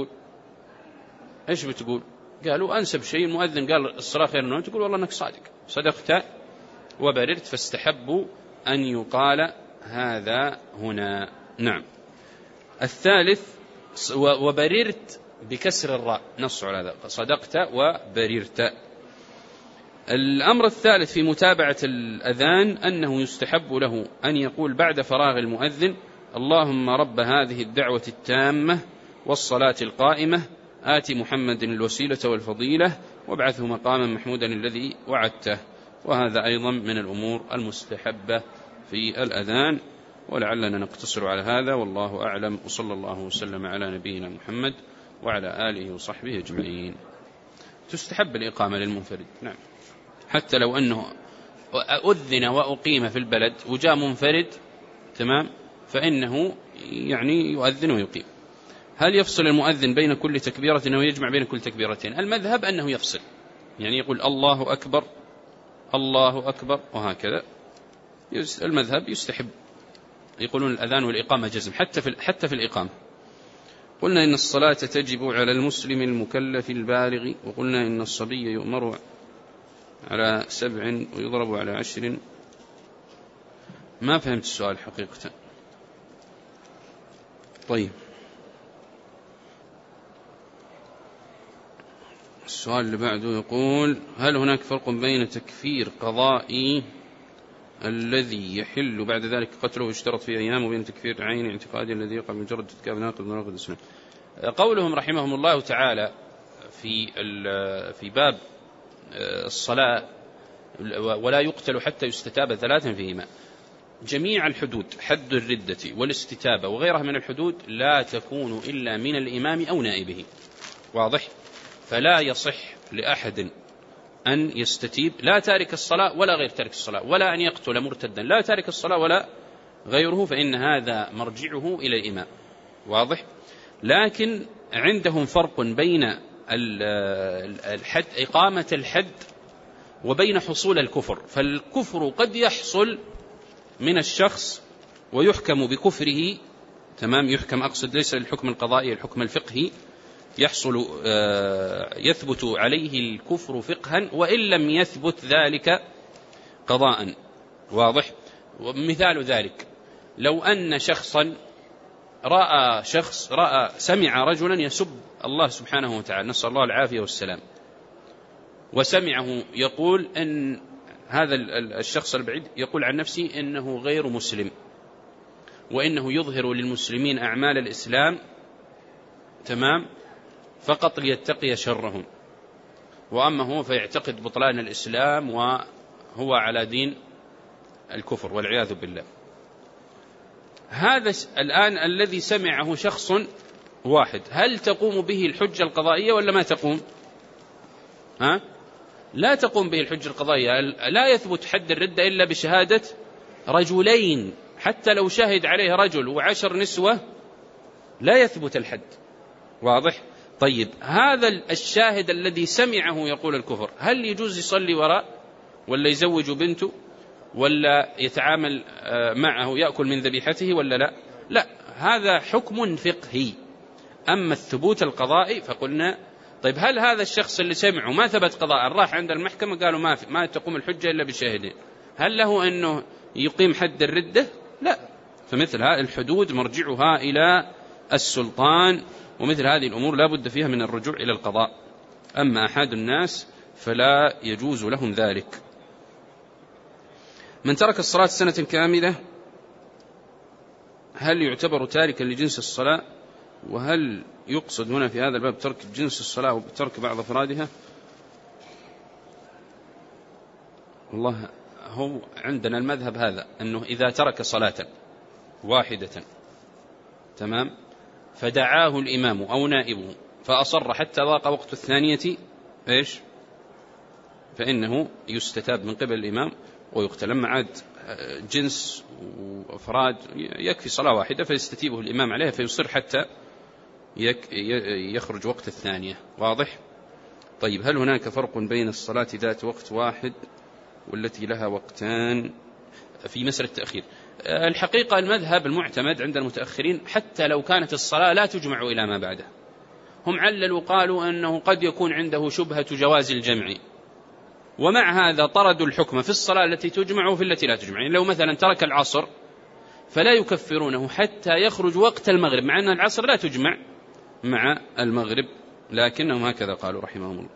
إيش بتقول؟ قالوا أنسب شيء المؤذن قال الصلاة خير من النوم، تقول والله أنك صادق، صدقت وبررت، فاستحبوا أن يقال هذا هنا. نعم. الثالث وبررت بكسر الراء، نص على هذا، صدقت وبررت. الأمر الثالث في متابعة الأذان أنه يستحب له أن يقول بعد فراغ المؤذن اللهم رب هذه الدعوة التامة والصلاة القائمة آت محمد الوسيلة والفضيلة وابعثه مقاما محمودا الذي وعدته. وهذا أيضا من الأمور المستحبة في الأذان، ولعلنا نقتصر على هذا والله أعلم، وصلى الله وسلم على نبينا محمد وعلى آله وصحبه أجمعين. تستحب الإقامة للمنفرد، نعم، حتى لو أنه أذن وأقيم في البلد وجاء منفرد، تمام، فإنه يعني يؤذن ويقيم. هل يفصل المؤذن بين كل تكبيرة أو يجمع بين كل تكبيرتين؟ المذهب أنه يفصل، يعني يقول الله أكبر الله أكبر وهكذا. المذهب يستحب، يقولون الأذان والإقامة جزم حتى في الإقامة. قلنا إن الصلاة تجب على المسلم المكلف البالغ، وقلنا إن الصبي يؤمر على 7 ويضرب على 10. ما فهمت السؤال حقيقة. طيب السؤال اللي بعده يقول هل هناك فرق بين تكفير قضائي الذي يحل بعد ذلك قتله ويشترط في أيام، وبين تكفير عين اعتقادي الذي يقع بمجرد ارتكاب ناقض من نواقض الإسلام؟ قولهم رحمهم الله تعالى في باب الصلاة ولا يقتل حتى يستتاب 3 فيهما، جميع الحدود حد الردة والاستتابة وغيرها من الحدود لا تكون إلا من الإمام أو نائبه، واضح؟ فلا يصح لأحد أن يستتيب، لا تارك الصلاة ولا غير تارك الصلاة، ولا أن يقتل مرتدا، لا تارك الصلاة ولا غيره، فإن هذا مرجعه إلى الإمام، واضح؟ لكن عندهم فرق بين الحد، إقامة الحد، وبين حصول الكفر. فالكفر قد يحصل من الشخص ويحكم بكفره، تمام، يحكم، أقصد ليس الحكم القضائي، الحكم الفقهي، يحصل يثبت عليه الكفر فقها وإن لم يثبت ذلك قضاء، واضح؟ ومثال ذلك لو أن شخصا سمع رجلا يسب الله سبحانه وتعالى، نسأل الله العافية والسلام، وسمعه يقول أن هذا الشخص البعيد يقول عن نفسه إنه غير مسلم، وإنه يظهر للمسلمين أعمال الإسلام، تمام، فقط ليتقي شرهم، وأما هو فيعتقد بطلان الإسلام وهو على دين الكفر والعياذ بالله. هذا الآن الذي سمعه شخص واحد، هل تقوم به الحجة القضائية ولا ما تقوم؟ لا تقوم به الحجة القضائية، لا يثبت حد الردة إلا بشهادة رجلين، حتى لو شهد عليه رجل و10 نسوة لا يثبت الحد، واضح؟ طيب هذا الشاهد الذي سمعه يقول الكفر، هل يجوز يصلي وراء ولا يزوج بنته ولا يتعامل معه يأكل من ذبيحته ولا لا؟ لا، هذا حكم فقهي. أما الثبوت القضائي فقلنا طيب هل هذا الشخص اللي سمعه ما ثبت قضاء، راح عند المحكمة قالوا ما تقوم الحجة إلا بشاهدين، هل له أنه يقيم حد الردة؟ لا. فمثل هذه الحدود مرجعها إلى السلطان، ومثل هذه الأمور لا بد فيها من الرجوع إلى القضاء. أما أحد الناس فلا يجوز لهم ذلك. من ترك الصلاة 1 سنة كاملة هل يعتبر تاركا لجنس الصلاة؟ وهل يقصد هنا في هذا الباب ترك جنس الصلاة وترك بعض أفرادها؟ والله هو عندنا المذهب هذا، أنه إذا ترك صلاة واحدة تمام فدعاه الإمام أو نائبه فأصر حتى ضاق وقت الثانية إيش؟ فإنه يستتاب من قبل الإمام ويقتل. لما عاد جنس وأفراد يكفي صلاة واحدة فيستتيبه الإمام عليها فيصر حتى يخرج وقت الثانية. واضح؟ طيب، هل هناك فرق بين الصلاة ذات وقت واحد والتي لها وقتان في مسألة التأخير؟ الحقيقة المذهب المعتمد عند المتأخرين حتى لو كانت الصلاة لا تجمع إلى ما بعده، هم عللوا قالوا أنه قد يكون عنده شبهة جواز الجمع، ومع هذا طردوا الحكم في الصلاة التي تجمع وفي التي لا تجمع. يعني لو مثلا ترك العصر فلا يكفرونه حتى يخرج وقت المغرب، مع أن العصر لا تجمع مع المغرب، لكنهم هكذا قالوا رحمهم الله.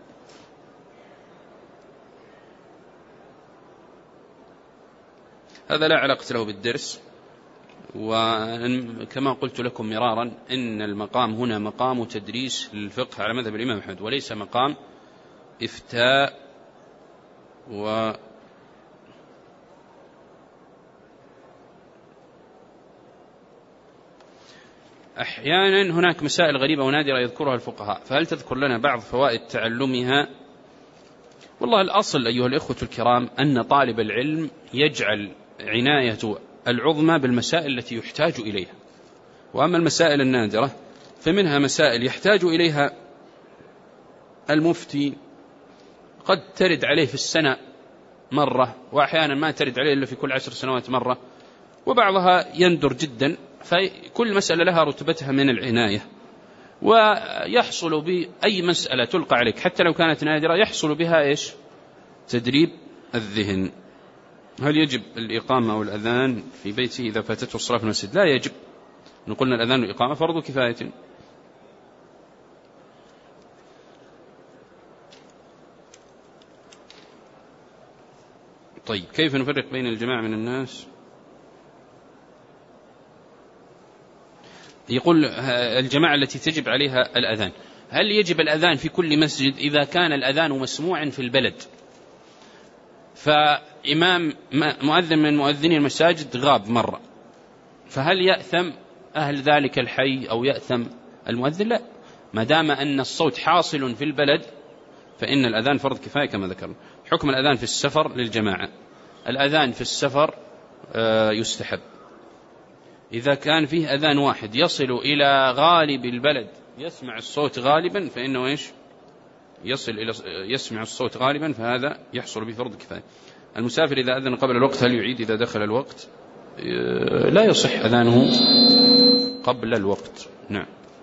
هذا لا علاقة له بالدرس، وكما قلت لكم مرارا إن المقام هنا مقام تدريس للفقه على مذهب الإمام أحمد وليس مقام إفتاء. أحيانا هناك مسائل غريبة ونادرة يذكرها الفقهاء، فهل تذكر لنا بعض فوائد تعلمها؟ والله الأصل أيها الإخوة الكرام أن طالب العلم يجعل عناية العظمى بالمسائل التي يحتاج إليها، وأما المسائل النادرة فمنها مسائل يحتاج إليها المفتي قد ترد عليه في السنة مرة، وأحيانا ما ترد عليه إلا في كل 10 سنوات مرة، وبعضها يندر جدا، فكل مسألة لها رتبتها من العناية. ويحصل بأي مسألة تلقى عليك حتى لو كانت نادرة يحصل بها إيش؟ تدريب الذهن. هل يجب الإقامة أو الأذان في بيته إذا فاتته الصلاة في المسجد؟ لا يجب. نقولنا الأذان والإقامة فرض كفاية. طيب، كيف نفرق بين الجماعة من الناس؟ يقول الجماعة التي تجب عليها الأذان، هل يجب الأذان في كل مسجد؟ إذا كان الأذان مسموعا في البلد، فإمام مؤذن من مؤذني المساجد غاب مرة، فهل يأثم أهل ذلك الحي أو يأثم المؤذن؟ لا، ما دام أن الصوت حاصل في البلد فإن الأذان فرض كفاية كما ذكرنا. حكم الأذان في السفر للجماعة، الأذان في السفر يستحب إذا كان فيه أذان واحد يصل إلى غالب البلد يسمع الصوت غالبا فإنه إيش؟ يصل إلى يسمع الصوت غالبا، فهذا يحصل بفرض كفاية. المسافر إذا أذن قبل الوقت هل يعيد إذا دخل الوقت؟ لا يصح أذانه قبل الوقت. نعم،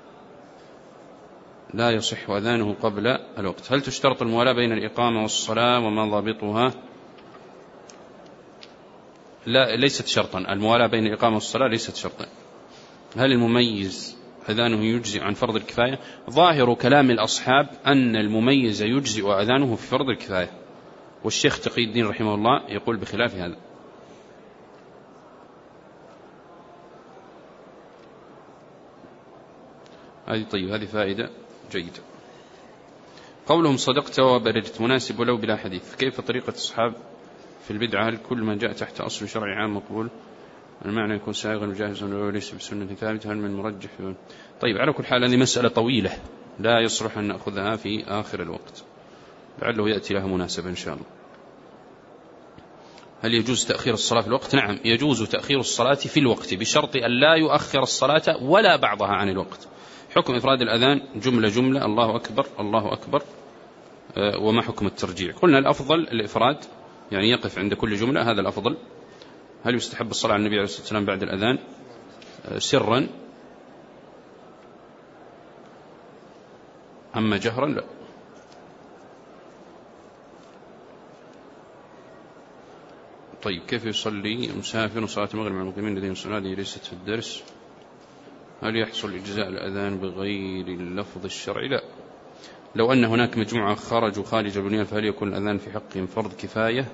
لا يصح أذانه قبل الوقت. هل تشترط الموالاة بين الإقامة والصلاة وما ضابطها؟ لا، ليست شرطا. الموالاة بين الإقامة والصلاة ليست شرطا. هل المميز أذانه يجزئ عن فرض الكفاية؟ ظاهر كلام الأصحاب أن المميز يجزئ أذانه في فرض الكفاية، والشيخ تقي الدين رحمه الله يقول بخلاف هذا. هذه فائدة جيدة. قولهم صدقت وبررت مناسب ولو بلا حديث، كيف طريقة أصحاب في البدعة؟ هل كل ما جاء تحت أصل شرعي عام مقبول؟ المعنى يكون سائغا وجاهزا وليس بسنة ثابتة، هل من مرجح؟ طيب، على كل حال هذه مسألة طويلة لا يصلح أن نأخذها في آخر الوقت، لعله يأتي لها مناسبة إن شاء الله. هل يجوز تأخير الصلاة في الوقت؟ نعم، يجوز تأخير الصلاة في الوقت بشرط أن لا يؤخر الصلاة ولا بعضها عن الوقت. حكم إفراد الأذان جملة جملة، الله أكبر الله أكبر. وما حكم الترجيع؟ قلنا الأفضل الإفراد، يعني يقف عند كل جملة، هذا الأفضل. هل يستحب الصلاة على النبي عليه الصلاة والسلام بعد الأذان سرا؟ أما جهرا لا. طيب، كيف يصلي مسافر صلاة المغرب مع المقيمين الذين يصلون؟ هذه ليست في الدرس. هل يحصل إجزاء الأذان بغير اللفظ الشرعي؟ لا. لو أن هناك مجموعة خرجوا خارج البنيان فهل يكون الأذان في حقهم فرض كفاية؟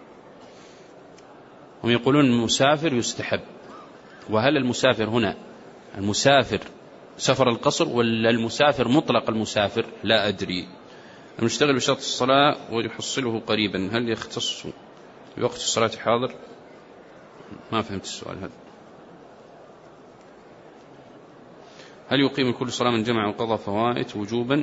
هم يقولون المسافر يستحب. وهل المسافر هنا المسافر سفر القصر ولا المسافر مطلق المسافر؟ لا أدري. المشتغل بشرط الصلاة ويحصله قريبا هل يختص في وقت الصلاة حاضر. ما فهمت السؤال هذا. هل يقيم كل صلاة من جمع وقضى فوائت وجوبا؟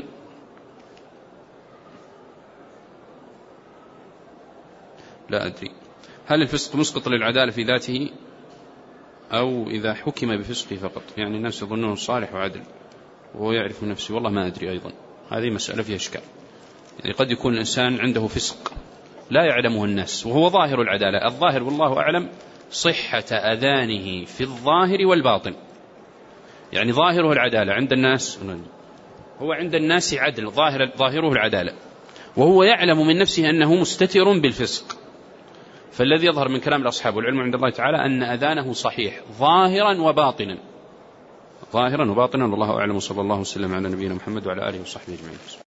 لا أدري. هل الفسق مسقط للعدالة في ذاته أو إذا حكم بفسقه فقط؟ يعني الناس يظنونه صالح وعدل وهو يعرف نفسه. والله ما أدري أيضا، هذه مسألة فيها إشكال. يعني قد يكون الإنسان عنده فسق لا يعلمه الناس وهو ظاهر العدالة. الظاهر والله أعلم صحة أذانه في الظاهر والباطن، يعني ظاهره العدالة عند الناس، هو عند الناس عدل، ظاهره العدالة، وهو يعلم من نفسه أنه مستتر بالفسق. فالذي يظهر من كلام الأصحاب والعلم عند الله تعالى أن أذانه صحيح ظاهرا وباطنا، ظاهرا وباطنا، والله أعلم. صلى الله وسلم على نبينا محمد وعلى آله وصحبه أجمعين.